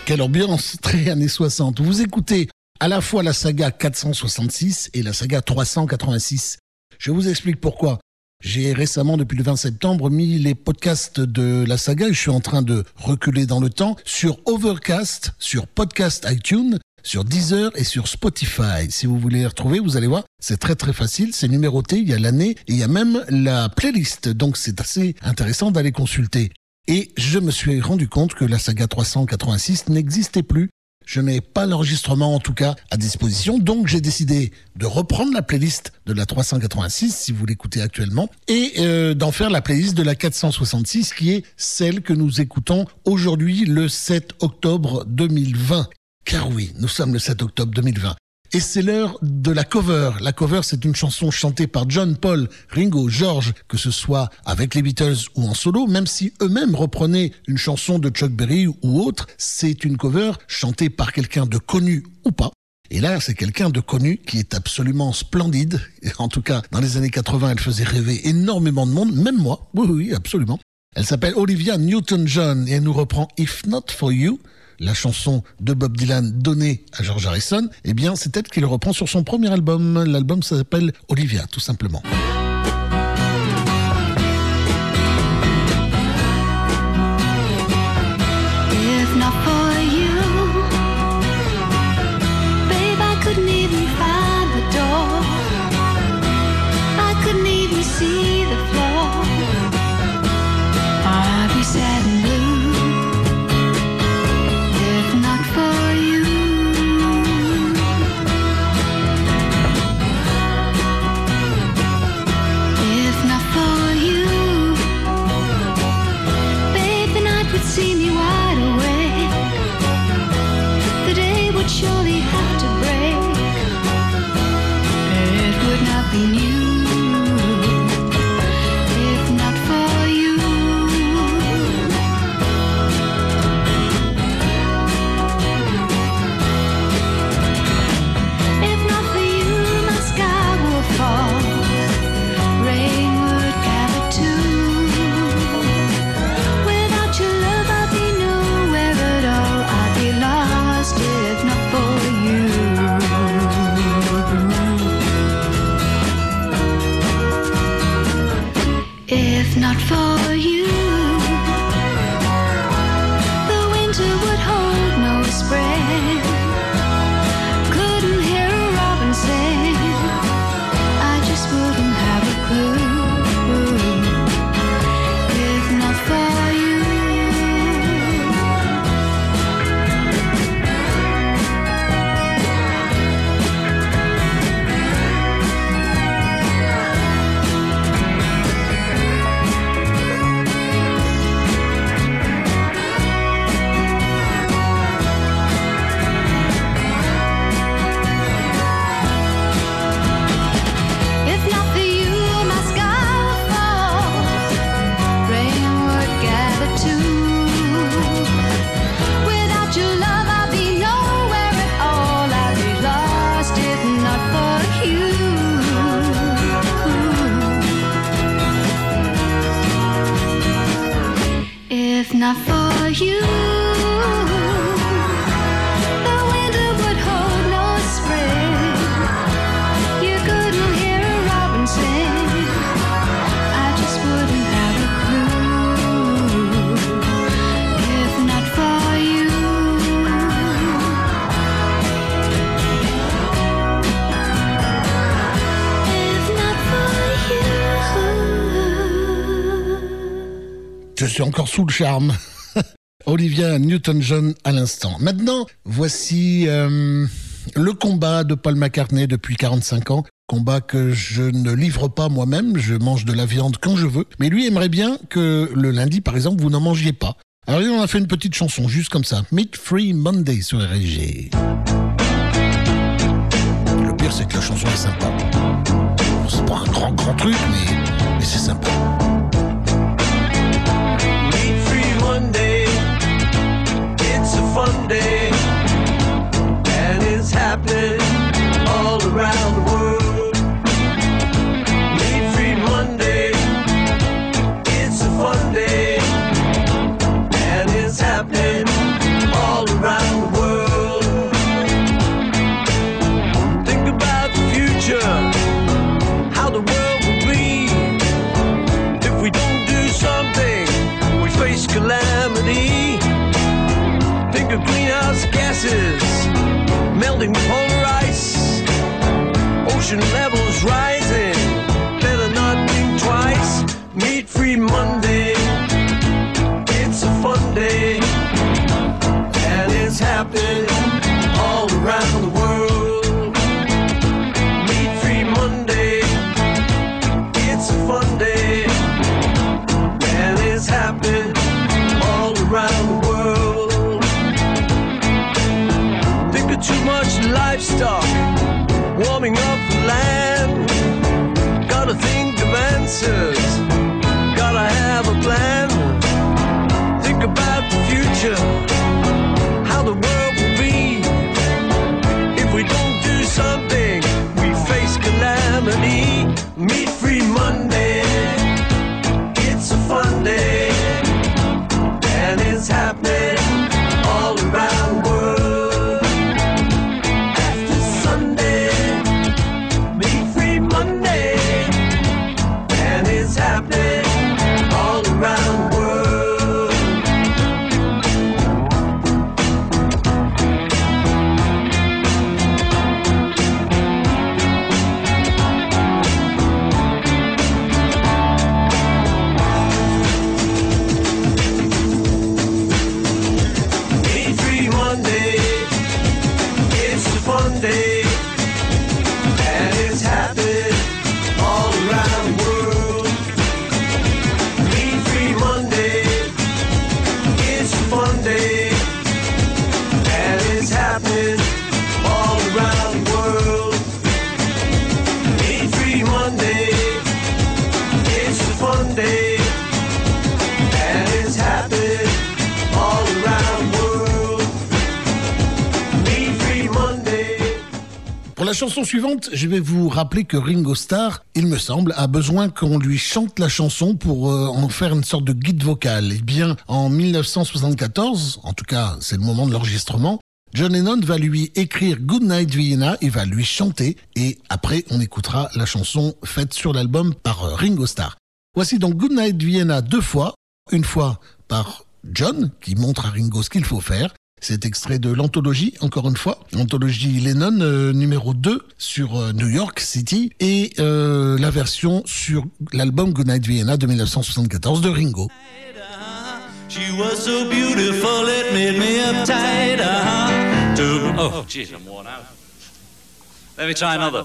Quelle ambiance, très années 60. Vous écoutez à la fois la saga 466 et la saga 386. Je vous explique pourquoi. J'ai récemment, depuis le 20 septembre, mis les podcasts de la saga et je suis en train de reculer dans le temps sur Overcast, sur Podcast iTunes, sur Deezer et sur Spotify. Si vous voulez les retrouver, vous allez voir, c'est très très facile, c'est numéroté, il y a l'année et il y a même la playlist. Donc c'est assez intéressant d'aller consulter. Et je me suis rendu compte que la saga 386 n'existait plus. Je n'ai pas l'enregistrement en tout cas à disposition, donc j'ai décidé de reprendre la playlist de la 386 si vous l'écoutez actuellement et d'en faire la playlist de la 466 qui est celle que nous écoutons aujourd'hui le 7 octobre 2020. Car oui, nous sommes le 7 octobre 2020. Et c'est l'heure de la cover. La cover, c'est une chanson chantée par John, Paul, Ringo, George, que ce soit avec les Beatles ou en solo, même si eux-mêmes reprenaient une chanson de Chuck Berry ou autre, c'est une cover chantée par quelqu'un de connu ou pas. Et là, c'est quelqu'un de connu qui est absolument splendide. Et en tout cas, dans les années 80, elle faisait rêver énormément de monde, même moi. Oui, absolument. Elle s'appelle Olivia Newton-John et elle nous reprend If Not For You, la chanson de Bob Dylan donnée à George Harrison. Eh bien, c'est elle qui le reprend sur son premier album. L'album s'appelle Olivia, tout simplement. If not for you, babe, I couldn't even find the door. I couldn't even see the floor. I'd be sad and blue. If not for you, if not for you, babe, the night would see me wide awake. The day would surely have to break. It would not be new. If not for you, if not for you, my sky will fall. Rain would gather too. Without your love, I'd be nowhere at all. I'd be lost if not for you. If not for you, the winter would hold no spring. Couldn't hear a robin sing. I just wouldn't have a clue. If not for you. If not for you, my sky would fall. Rain would gather too. Without your love, I'd be nowhere at all. I'd be lost if not for you. If not for you, the winter would hold no spring. You couldn't hear a robin sing. I just wouldn't have a clue. If not for you. If not for you. Je suis encore sous le charme. Olivia Newton-John à l'instant. Maintenant, voici le combat de Paul McCartney depuis 45 ans. Combat que je ne livre pas moi-même, je mange de la viande quand je veux. Mais lui aimerait bien que le lundi, par exemple, vous n'en mangiez pas. Alors lui, on a fait une petite chanson, juste comme ça. Meat Free Monday sur RG. Le pire, c'est que la chanson est sympa. Bon, c'est pas un grand truc, mais c'est sympa. Meat Free Monday, it's a fun day, and it's happening all around the world. Meat Free Monday, it's a fun day, and it's happening all around. tension levels rising. Better not think twice. Meat free Monday. It's a fun day. And it's happening all around the world. Meat free Monday. It's a fun day. And it's happening all around the world. Think of too much livestock warming up the land. Gotta think of answers. Gotta have a plan. Think about the future. How the world will be. If we don't do something, we face calamity. Meat free Monday. It's a fun day. And it's happening all around the world. After Sunday, Meat Free Monday, and it's happening all around the world. Meat Free Monday, it's a fun day, and it's happening all around the world. Meat Free Monday, it's a fun day, and it's happening all around the world. Meat Free Monday, it's a fun day, and it's happening all around the world. Meat Free Monday. Pour la chanson suivante, je vais vous rappeler que Ringo Starr, il me semble, a besoin qu'on lui chante la chanson pour en faire une sorte de guide vocal. Eh bien, en 1974, en tout cas c'est le moment de l'enregistrement, John Lennon va lui écrire Good Night Vienna, il va lui chanter et après on écoutera la chanson faite sur l'album par Ringo Starr. Voici donc Good Night Vienna deux fois, une fois par John qui montre à Ringo ce qu'il faut faire. C'est extrait de l'anthologie, encore une fois, l'anthologie Lennon numéro 2 sur New York City et la version sur l'album Good Night Vienna de 1974 de Ringo. She was so beautiful, it made me uptight. Oh, jeez, I'm worn out. Let me try another.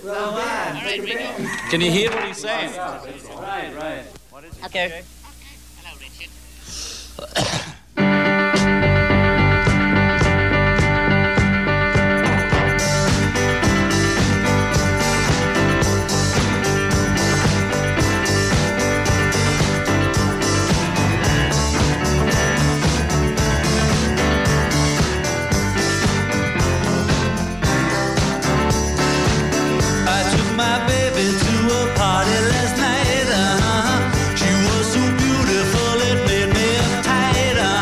Can you hear what he's saying? Right. What is it? Okay. Hello, Richard. My baby to a party last night. She was so beautiful, it made me uptight.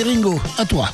Allez Ringo, à toi.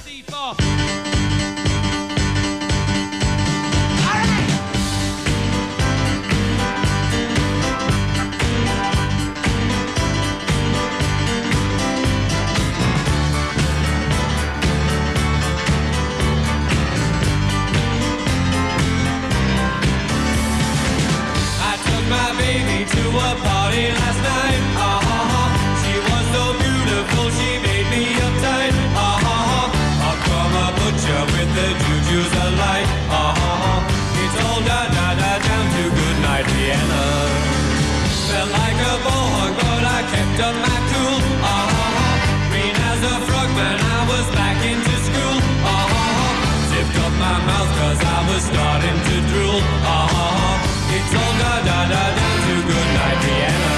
My baby to a party last night. She was so beautiful, she made me uptight. Up from a butcher with the jujus alight. It's all down to goodnight Vienna. Felt like a bullhog, but I kept up my cool. Green as a frogman, I was back into school. Zipped up my mouth 'cause I was starting to drool. It's all down to goodnight Vienna.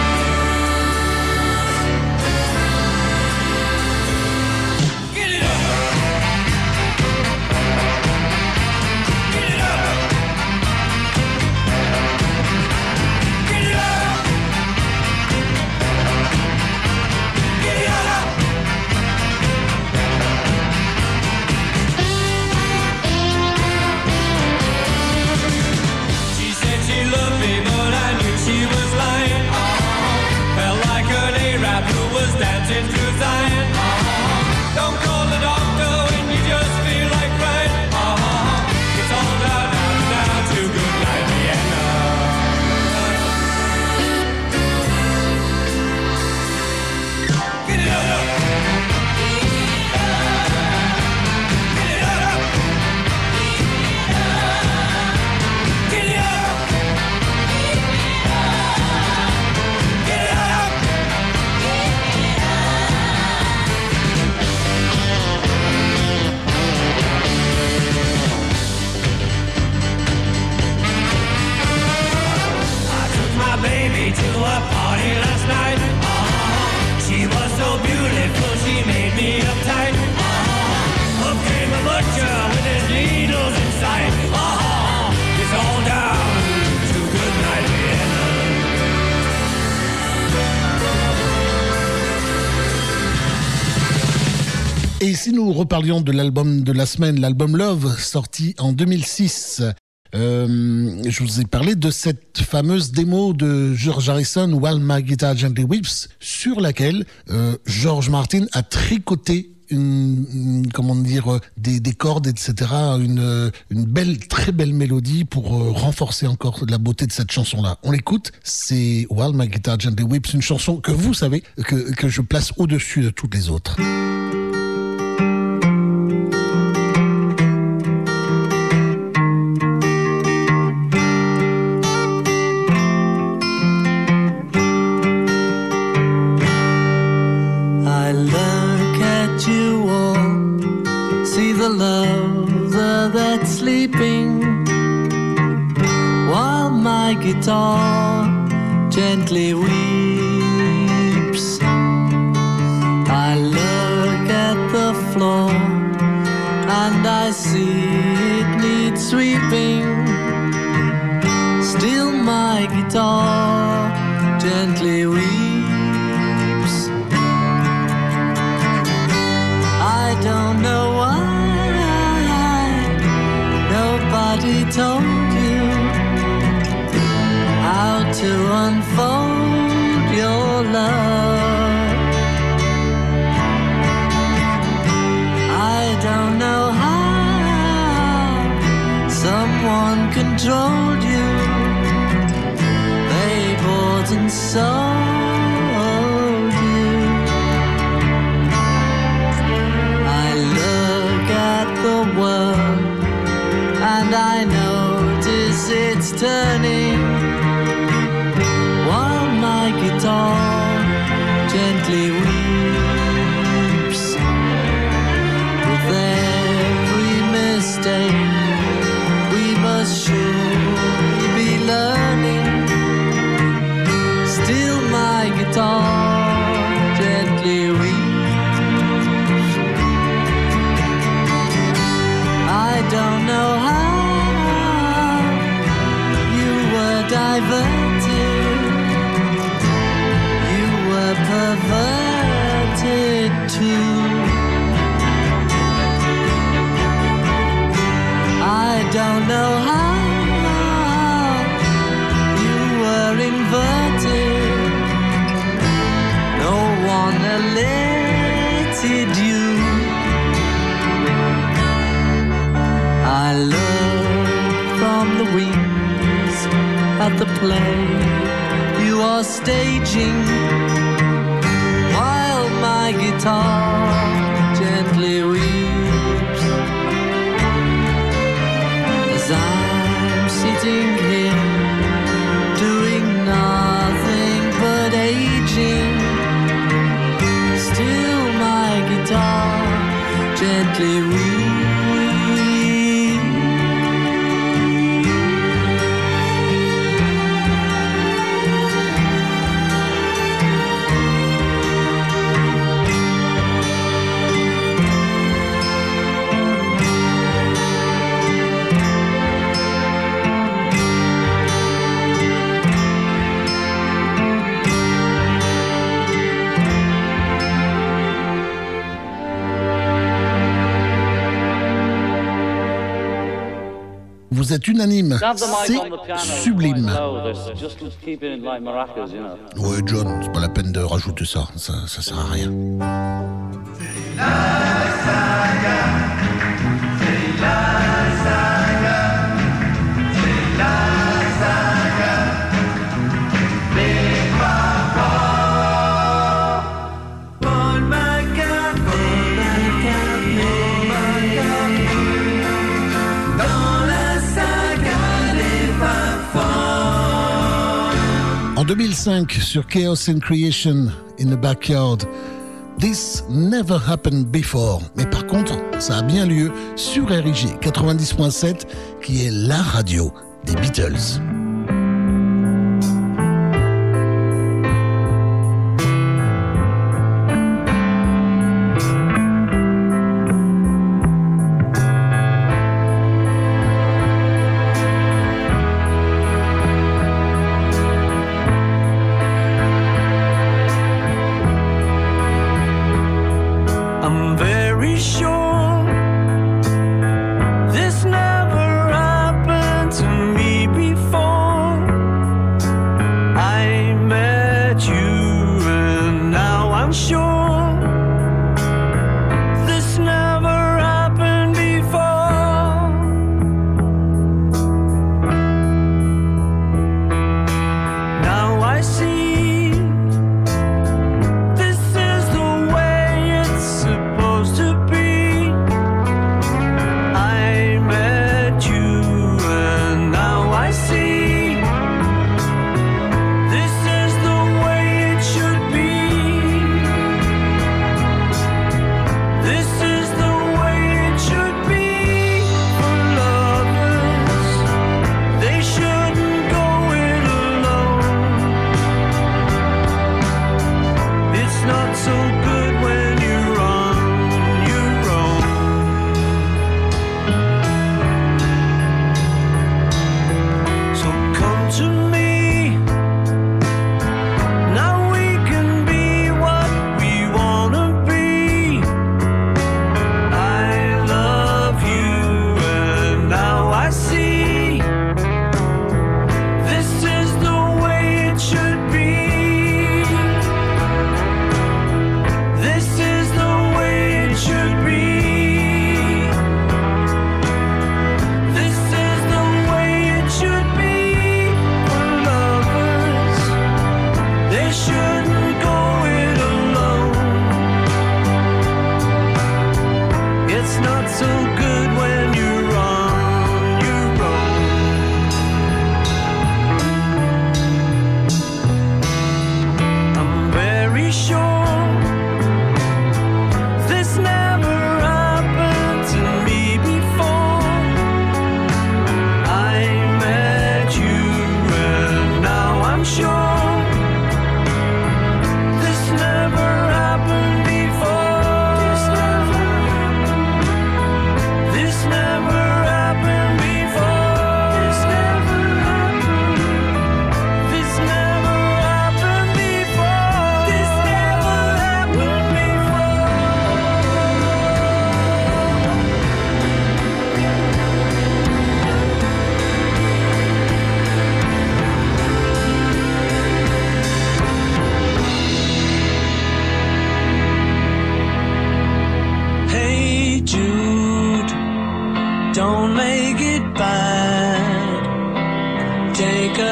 Get it up. Get it up. Get it up. Get it up. She said she loved me, but I knew she was lying. Felt like an Arab who was dancing through Zion. Don't call the doctor when you just feel like crying. It's all down to goodnight Vienna. Get it up. Get it up. Get it up. My baby to a party last night. She was so beautiful, she made me uptight. Up came a butcher with his needles inside. It's all down to goodnight Vienna. Et si nous reparlions de l'album de la semaine, l'album Love, sorti en 2006, je vous ai parlé de cette fameuse démo de George Harrison, While My Guitar Gently Weeps, sur laquelle George Martin a tricoté des cordes, etc., une belle, très belle mélodie pour renforcer encore la beauté de cette chanson-là. On l'écoute, c'est While My Guitar Gently Weeps, une chanson que vous savez que je place au-dessus de toutes les autres. I look at you all, see the lover that's sleeping, while my guitar gently weeps. I look at the floor and I see it needs sweeping. Still my guitar gently weeps. I don't know why nobody told you how to unfold your love. I don't know how someone controlled you. They bought and sold you. I look at the world and I notice it's turning, while my guitar gently weeps. With every mistake we must surely be learning. Still my guitar gently weeps. I don't know how you were diverted, you were perverted too. don't know how you were inverted. No one elected you. I learned from the wings at the play you are staging, while my guitar gently weeps as I'm sitting here doing nothing but aging. Still my guitar gently weeps. Vous êtes unanime, c'est sublime. Ouais, John, c'est pas la peine de rajouter ça, ça sert à rien. En 2005, sur Chaos and Creation in the Backyard, This Never Happened Before. Mais par contre, ça a bien lieu sur RIG 90.7, qui est la radio des Beatles. I'm very sure this never happened to me before.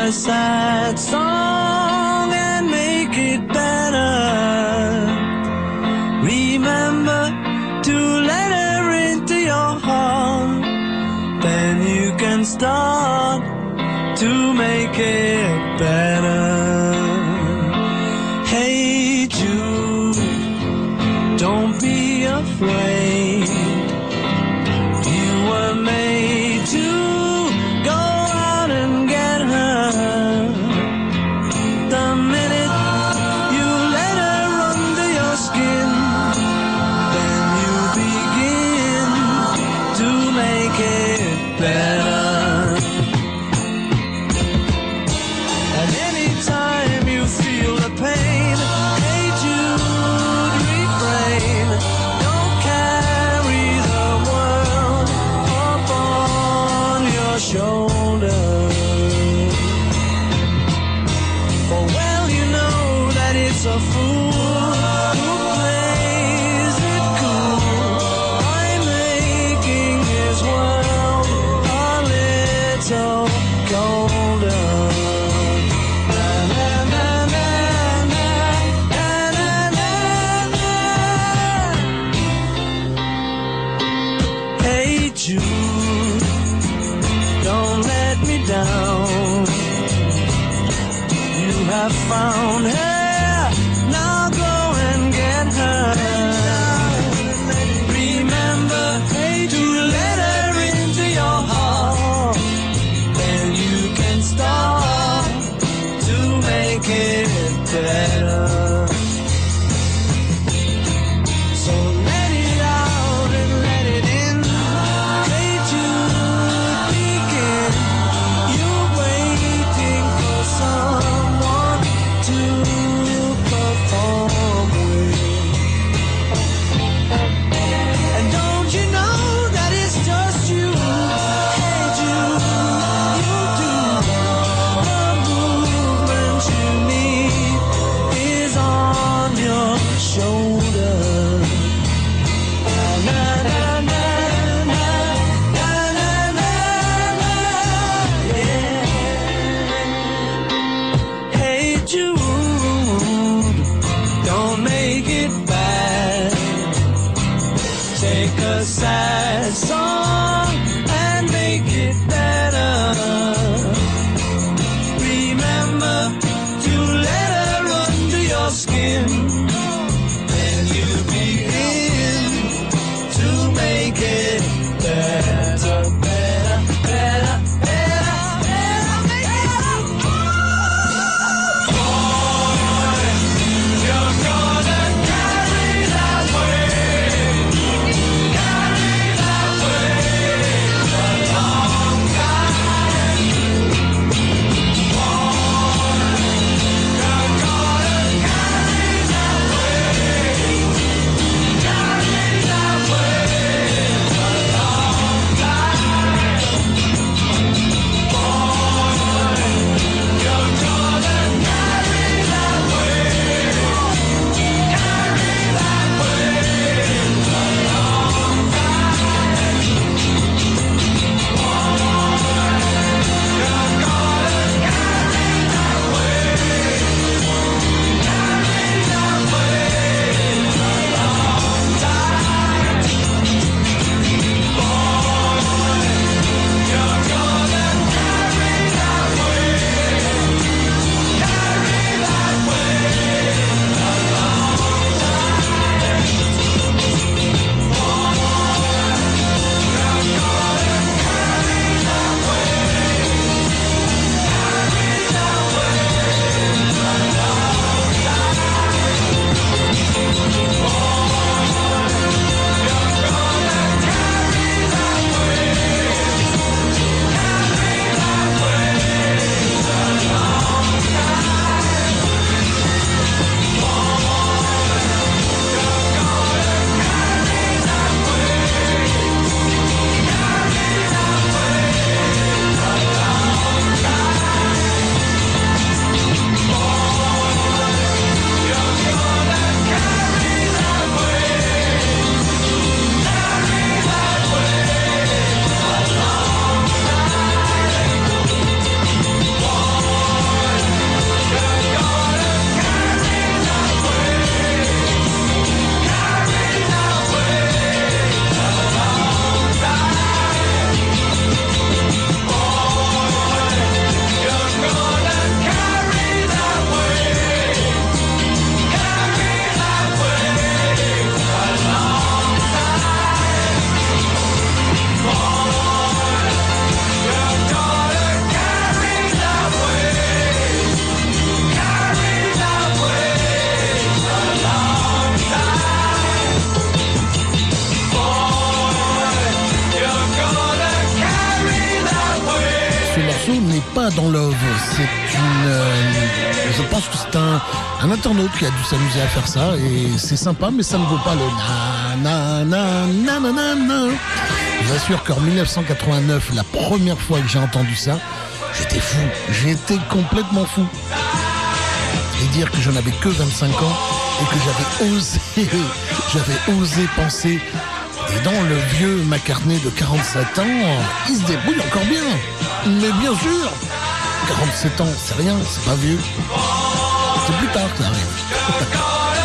a sad song and make it better. Remember to let her into your heart. Then you can start to make it better. Hey Jude, don't be afraid. You were made to go out and get her. The minute you let her under your skin, then you begin to make it better. And anytime you feel the pain, hey Jude, refrain. Don't carry the world upon your shoulders. For well you know that it's a fool who plays it cool by making his world a little colder. Na, na, na, na, na, na, na, na. Hey Jude, don't let me down. You have found her, now go and get her. Remember to let her into your heart. Then you can start to make it better. So let it out and let it in. Hey Jude, begin. You're waiting for someone to morceau n'est pas dans Love. C'est je pense que c'est un internaute qui a dû s'amuser à faire ça et c'est sympa, mais ça ne vaut pas le na na na na na na. Je vous assure qu'en 1989, la première fois que j'ai entendu ça, j'étais fou. J'étais complètement fou. Et dire que je n'avais que 25 ans et que j'avais osé penser. Et dans le vieux McCartney de 47 ans, il se débrouille encore bien. Mais bien sûr, 47 ans, c'est rien, c'est pas vieux. C'est plus tard que ça arrive.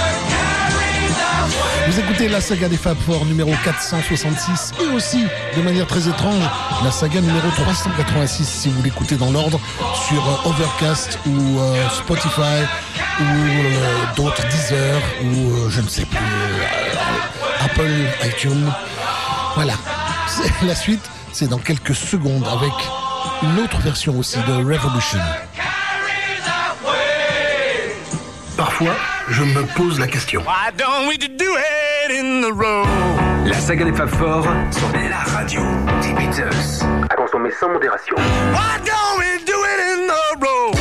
Vous écoutez la saga des Fab Four numéro 466 et aussi, de manière très étrange, la saga numéro 386 si vous l'écoutez dans l'ordre sur Overcast ou Spotify ou d'autres Deezer ou je ne sais plus, Apple, iTunes. Voilà, la suite c'est dans quelques secondes avec une autre version aussi de Revolution. Parfois, je me pose la question. Why don't we do it in the road? La saga des Fab Four sur la radio des Beatles. À consommer sans modération. Why don't we do it in the road?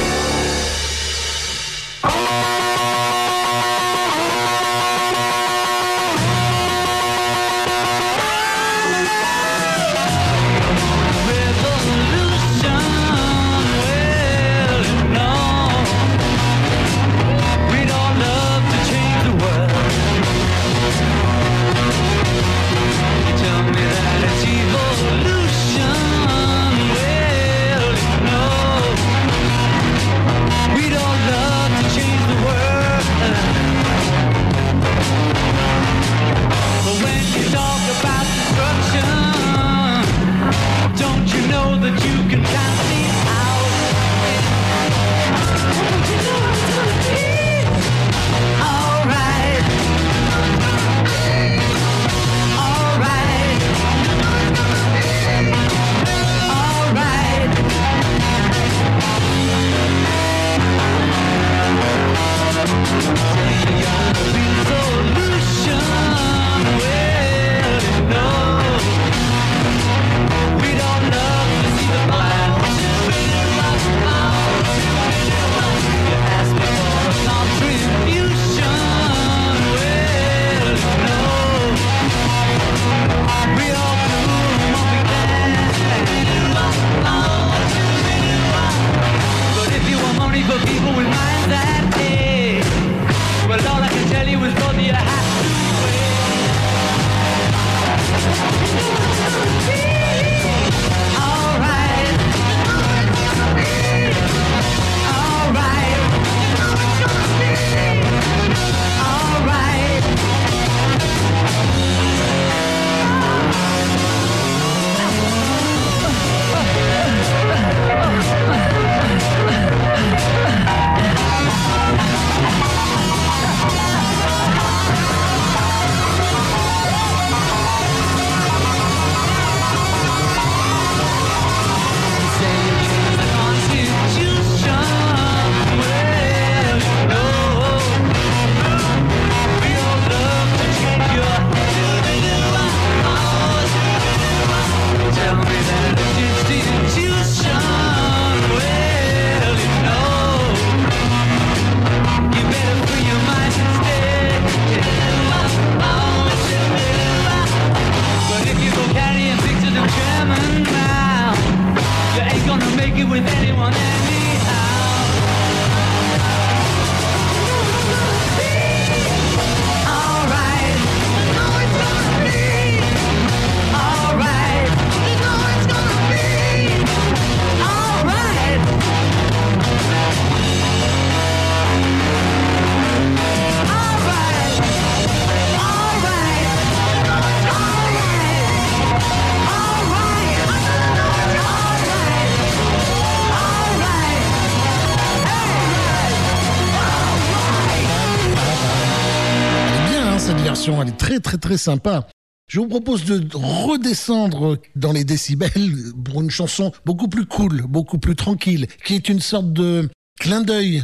Elle est très très très sympa. Je vous propose de redescendre dans les décibels pour une chanson beaucoup plus cool, beaucoup plus tranquille, qui est une sorte de clin d'œil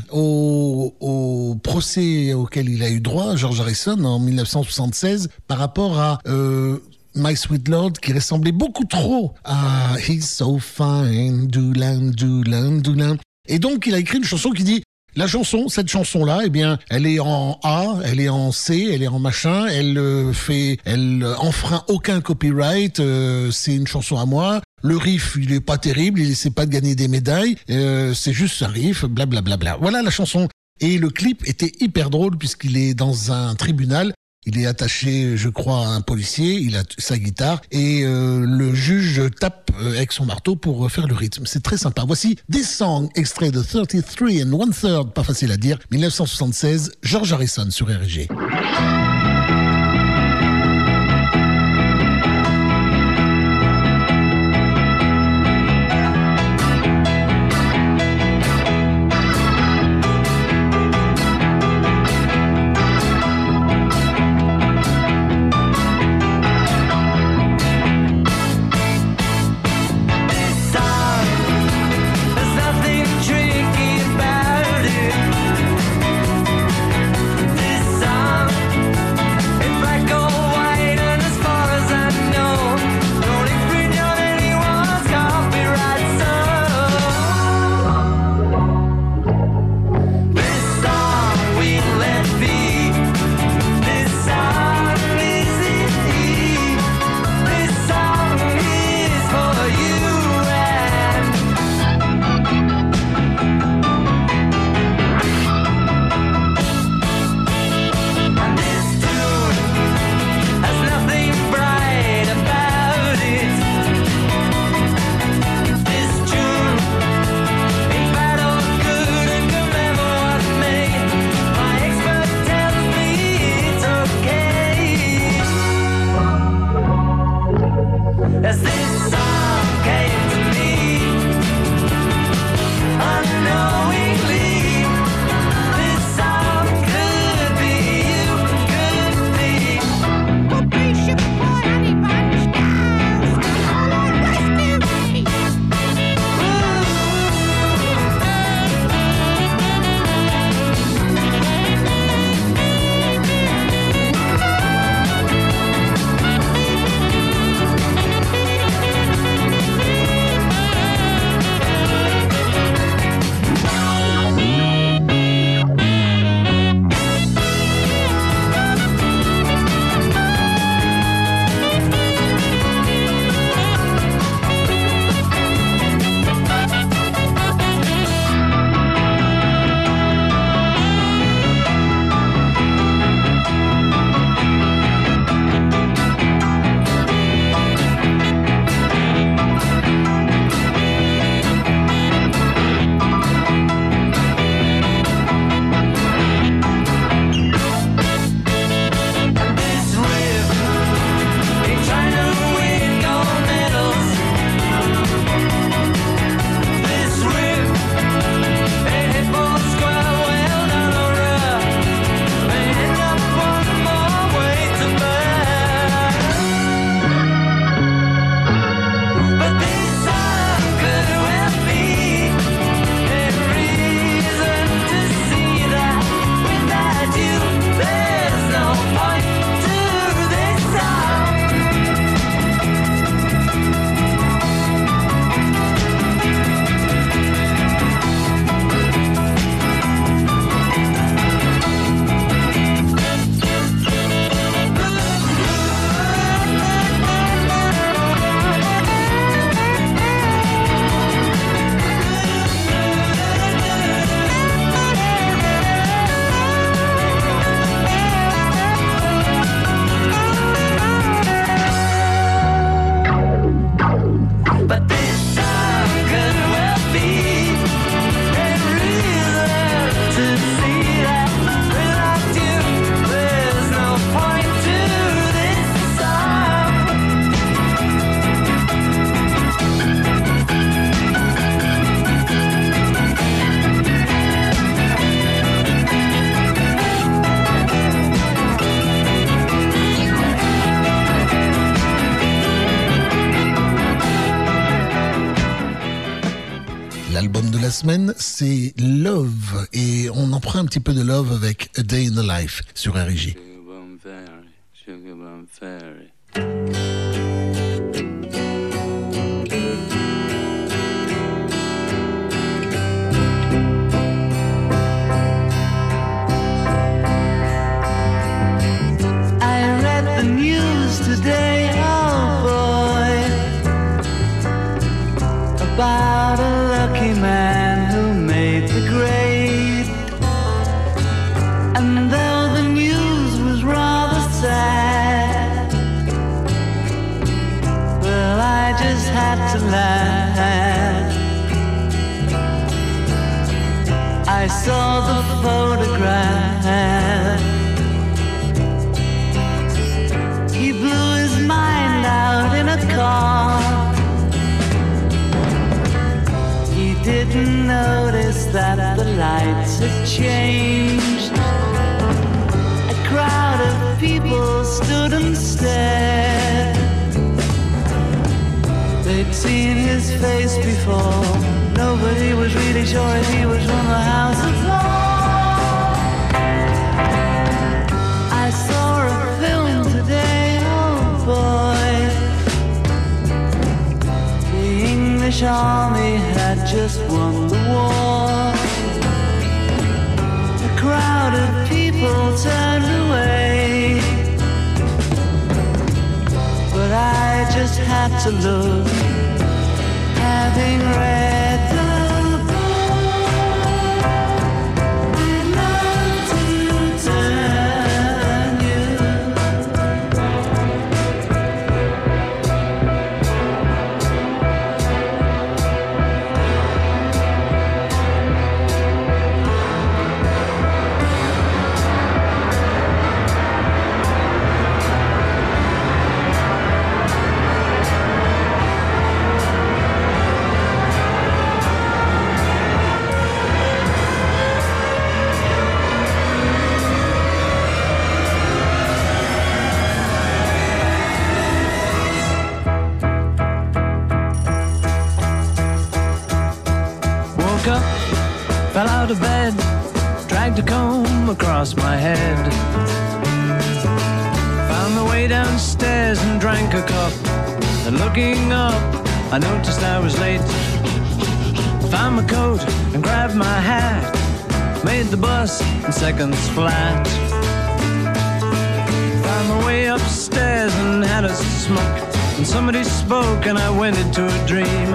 au procès auquel il a eu droit, George Harrison, en 1976, par rapport à My Sweet Lord qui ressemblait beaucoup trop à He's So Fine, Doulan, Doulan, Doulan. Et donc il a écrit une chanson qui dit cette chanson-là, eh bien, elle est en A, elle est en C, elle est en machin, elle enfreint aucun copyright, c'est une chanson à moi. Le riff, il est pas terrible, il essaie pas de gagner des médailles, c'est juste un riff, blablabla. Voilà la chanson. Et le clip était hyper drôle puisqu'il est dans un tribunal. Il est attaché, je crois, à un policier, il a sa guitare et le juge tape avec son marteau pour faire le rythme. C'est très sympa. Voici This Song, extrait de 33 1/3, pas facile à dire, 1976, George Harrison sur RG. L'album de la semaine, c'est Love. Et on en prend un petit peu de Love avec A Day in the Life sur RJ. Sugar Bum Fairy. lucky man who made the grade. And though the news was rather sad, well, I just had to laugh. I saw the photograph. He blew his mind out in a car. He didn't notice that the lights had changed. A crowd of people stood and stared. They'd seen his face before. Nobody was really sure if he was from the House of Lords. I saw a film today, oh boy. The English army had just won the war. A crowd of people turned away, but I just had to look, having read the book. I'd love to turn you. Woke up, fell out of bed, dragged a comb across my head. Found the way downstairs and drank a cup. And looking up, I noticed I was late. Found my coat and grabbed my hat. Made the bus in seconds flat. Found my way upstairs and had a smoke. And somebody spoke and I went into a dream.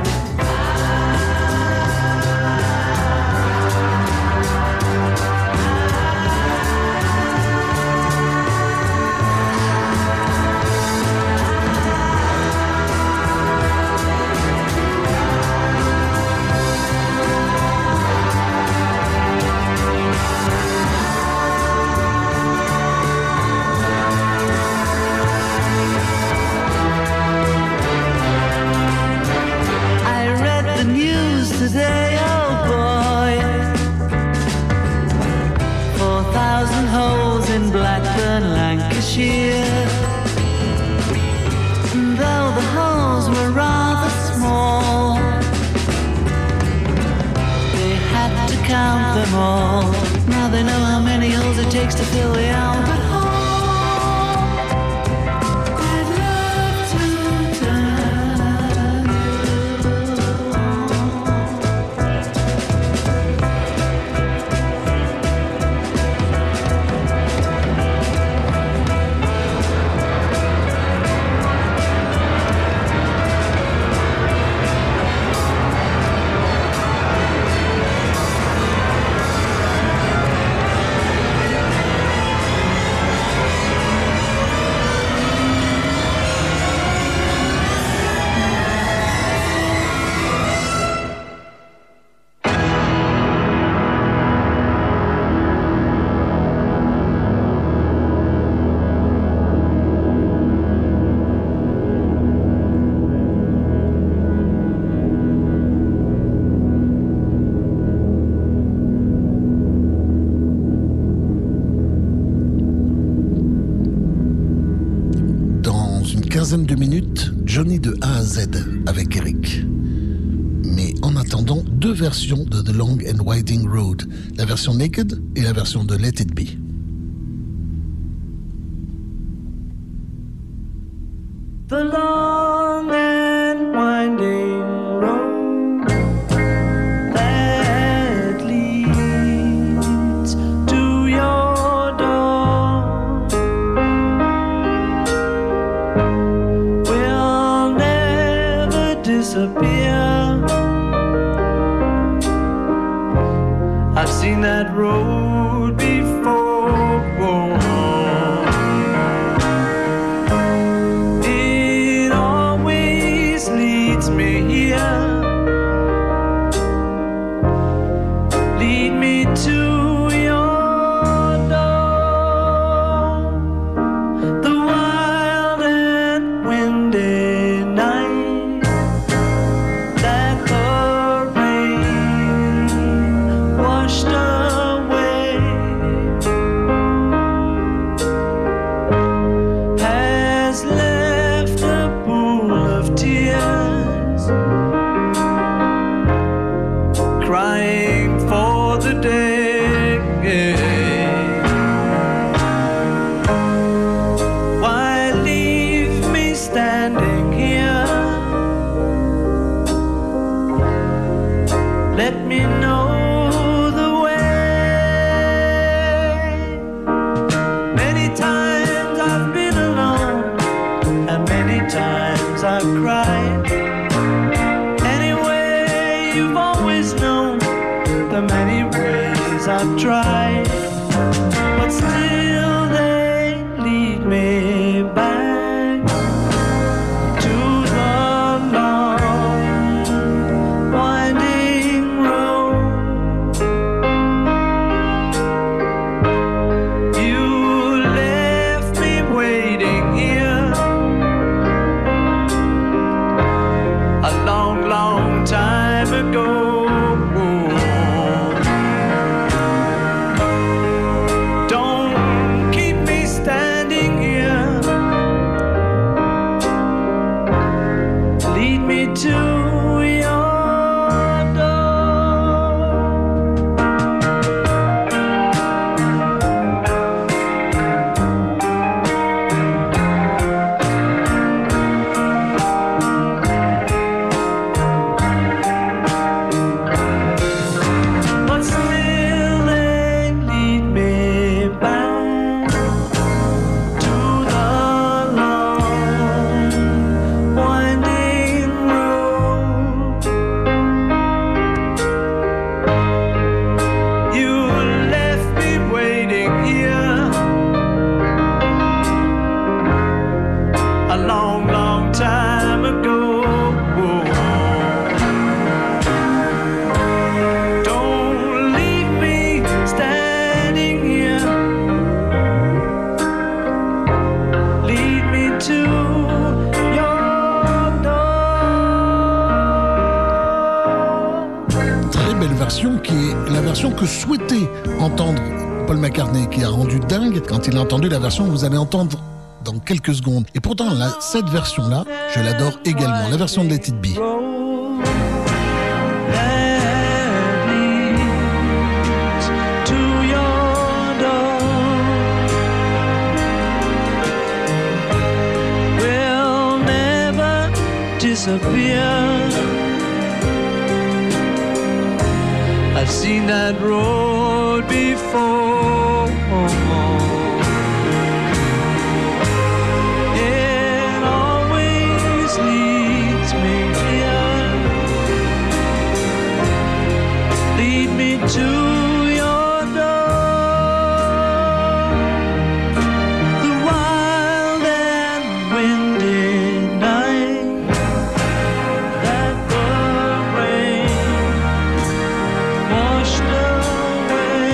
Today, oh boy, 4,000 holes in Blackburn, Lancashire. And though the holes were rather small, they had to count them all. Now they know how many holes it takes to fill the Albert Hall. I'd love to turn you. De minutes, Johnny de A à Z avec Eric. Mais en attendant, deux versions de The Long and Winding Road, la version Naked et la version de Let It Be. The long and winding road that leads to your door will never disappear. seen that road before. It always leads me here. Lead me to your door. The wild and windy night that the rain washed away has left a pool of tears, crying for the day. Why leave me standing here? Let me know the way. Many times I've been alone, and many times I've cried. Anyway, you've always known the many ways I've tried, but still they lead me back to the long winding road. You left me waiting here a long, long time ago. Don't keep me standing here. Lead me to your door. But still they lead me back to the long winding road. You left me waiting here a long, long time ago. Don't leave me standing here. Lead me to your door. Très belle version qui est la version que souhaitait entendre Paul McCartney, qui a rendu dingue quand il a entendu la version que vous allez entendre dans quelques secondes. Et pourtant, cette version-là, je l'adore également, la version de Let It Be. That leads to your door will never disappear. I've seen that road before. It always leads me here. Lead me to your door. The wild and windy night that the rain washed away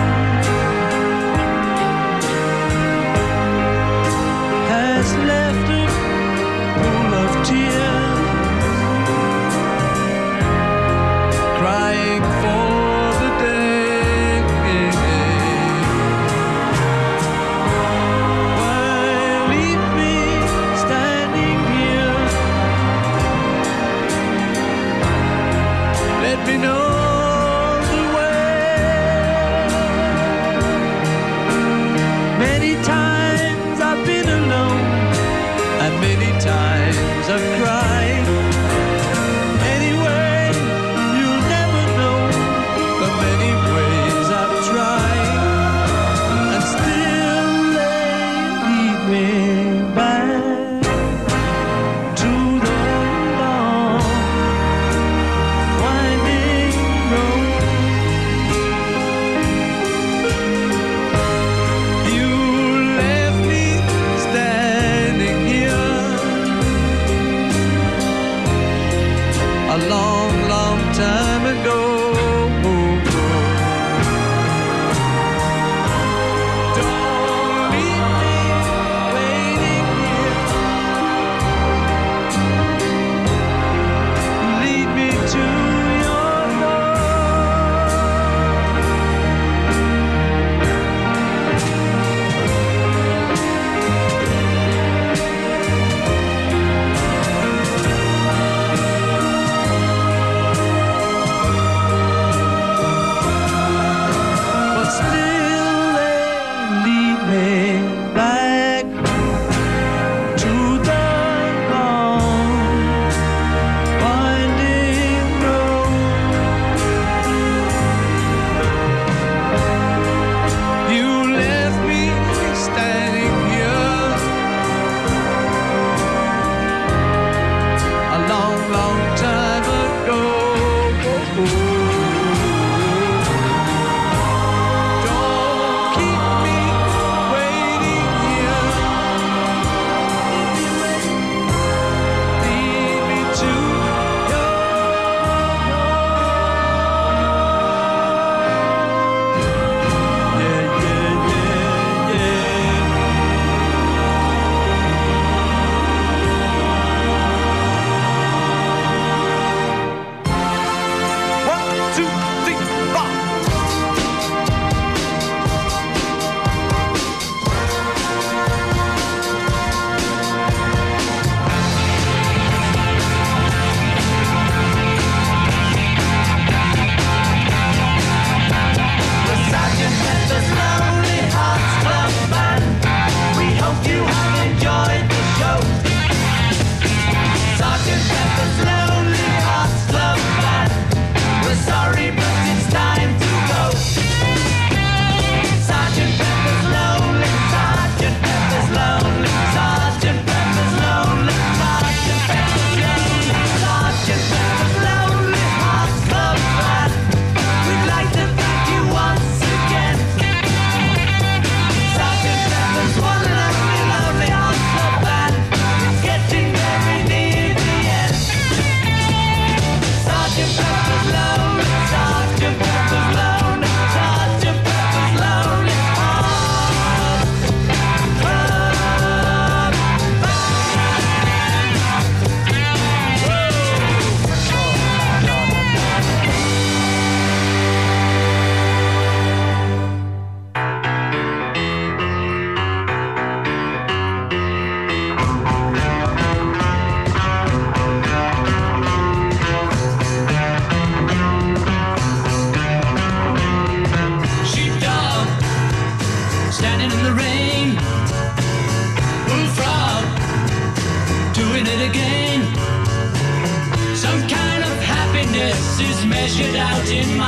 has left a pool of tears, crying for the day. Why leave me standing here? Let me know the way. Many times I've been alone, and many times I've cried. Anyway, you'll never know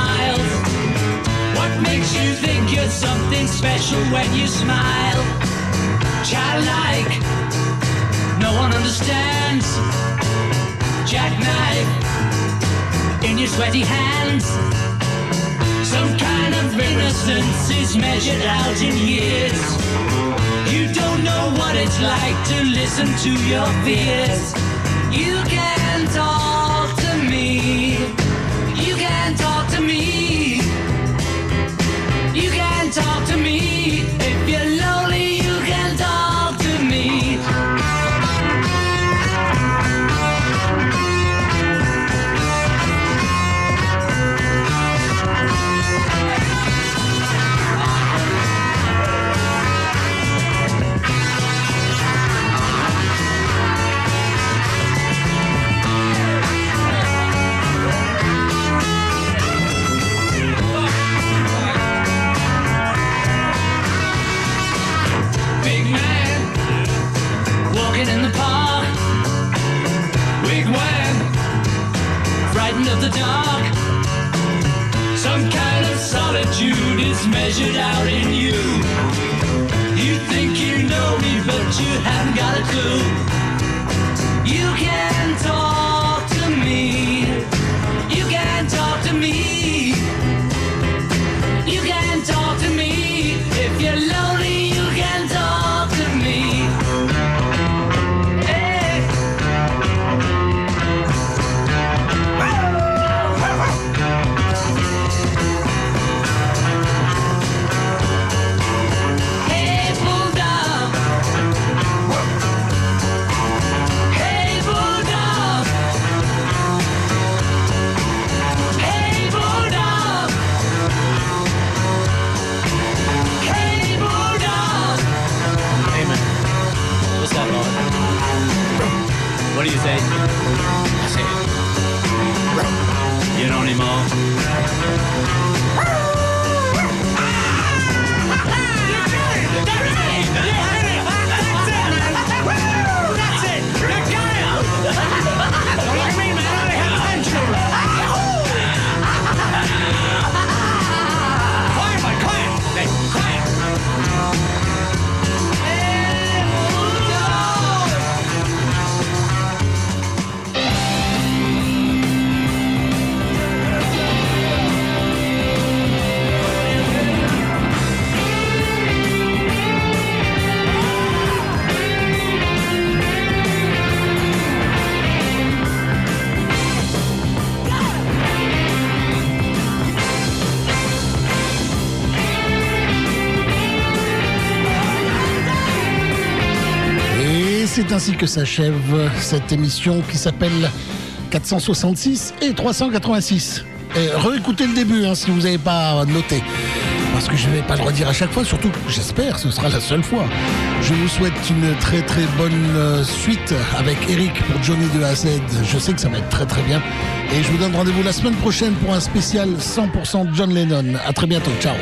miles. What makes you think you're something special when you smile? Childlike, no one understands. Jackknife in your sweaty hands. Some kind of innocence is measured out in years. You don't know what it's like to listen to your fears. You can talk to me. You can talk to me. You can talk to me. If you're lonely, you can talk to me. In the park, wigwam, frightened of the dark. Some kind of solitude is measured out in you. You think you know me, but you haven't got a clue. You can talk to me. You can talk to me. You can talk to me. If you're lonely, you can talk to me. What do you say? I say, you know anymore? That's it! You got it! Don't like me, man. I have 10 children. Quiet, man, quiet! Hey, quiet! C'est ainsi que s'achève cette émission qui s'appelle 466 et 386. Et réécoutez le début si vous n'avez pas noté. Parce que je ne vais pas le redire à chaque fois, surtout j'espère ce sera la seule fois. Je vous souhaite une très très bonne suite avec Eric pour Johnny de A à Z. Je sais que ça va être très très bien. Et je vous donne rendez-vous la semaine prochaine pour un spécial 100% John Lennon. À très bientôt, ciao.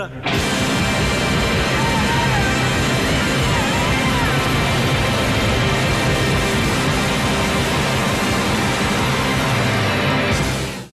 Beatles.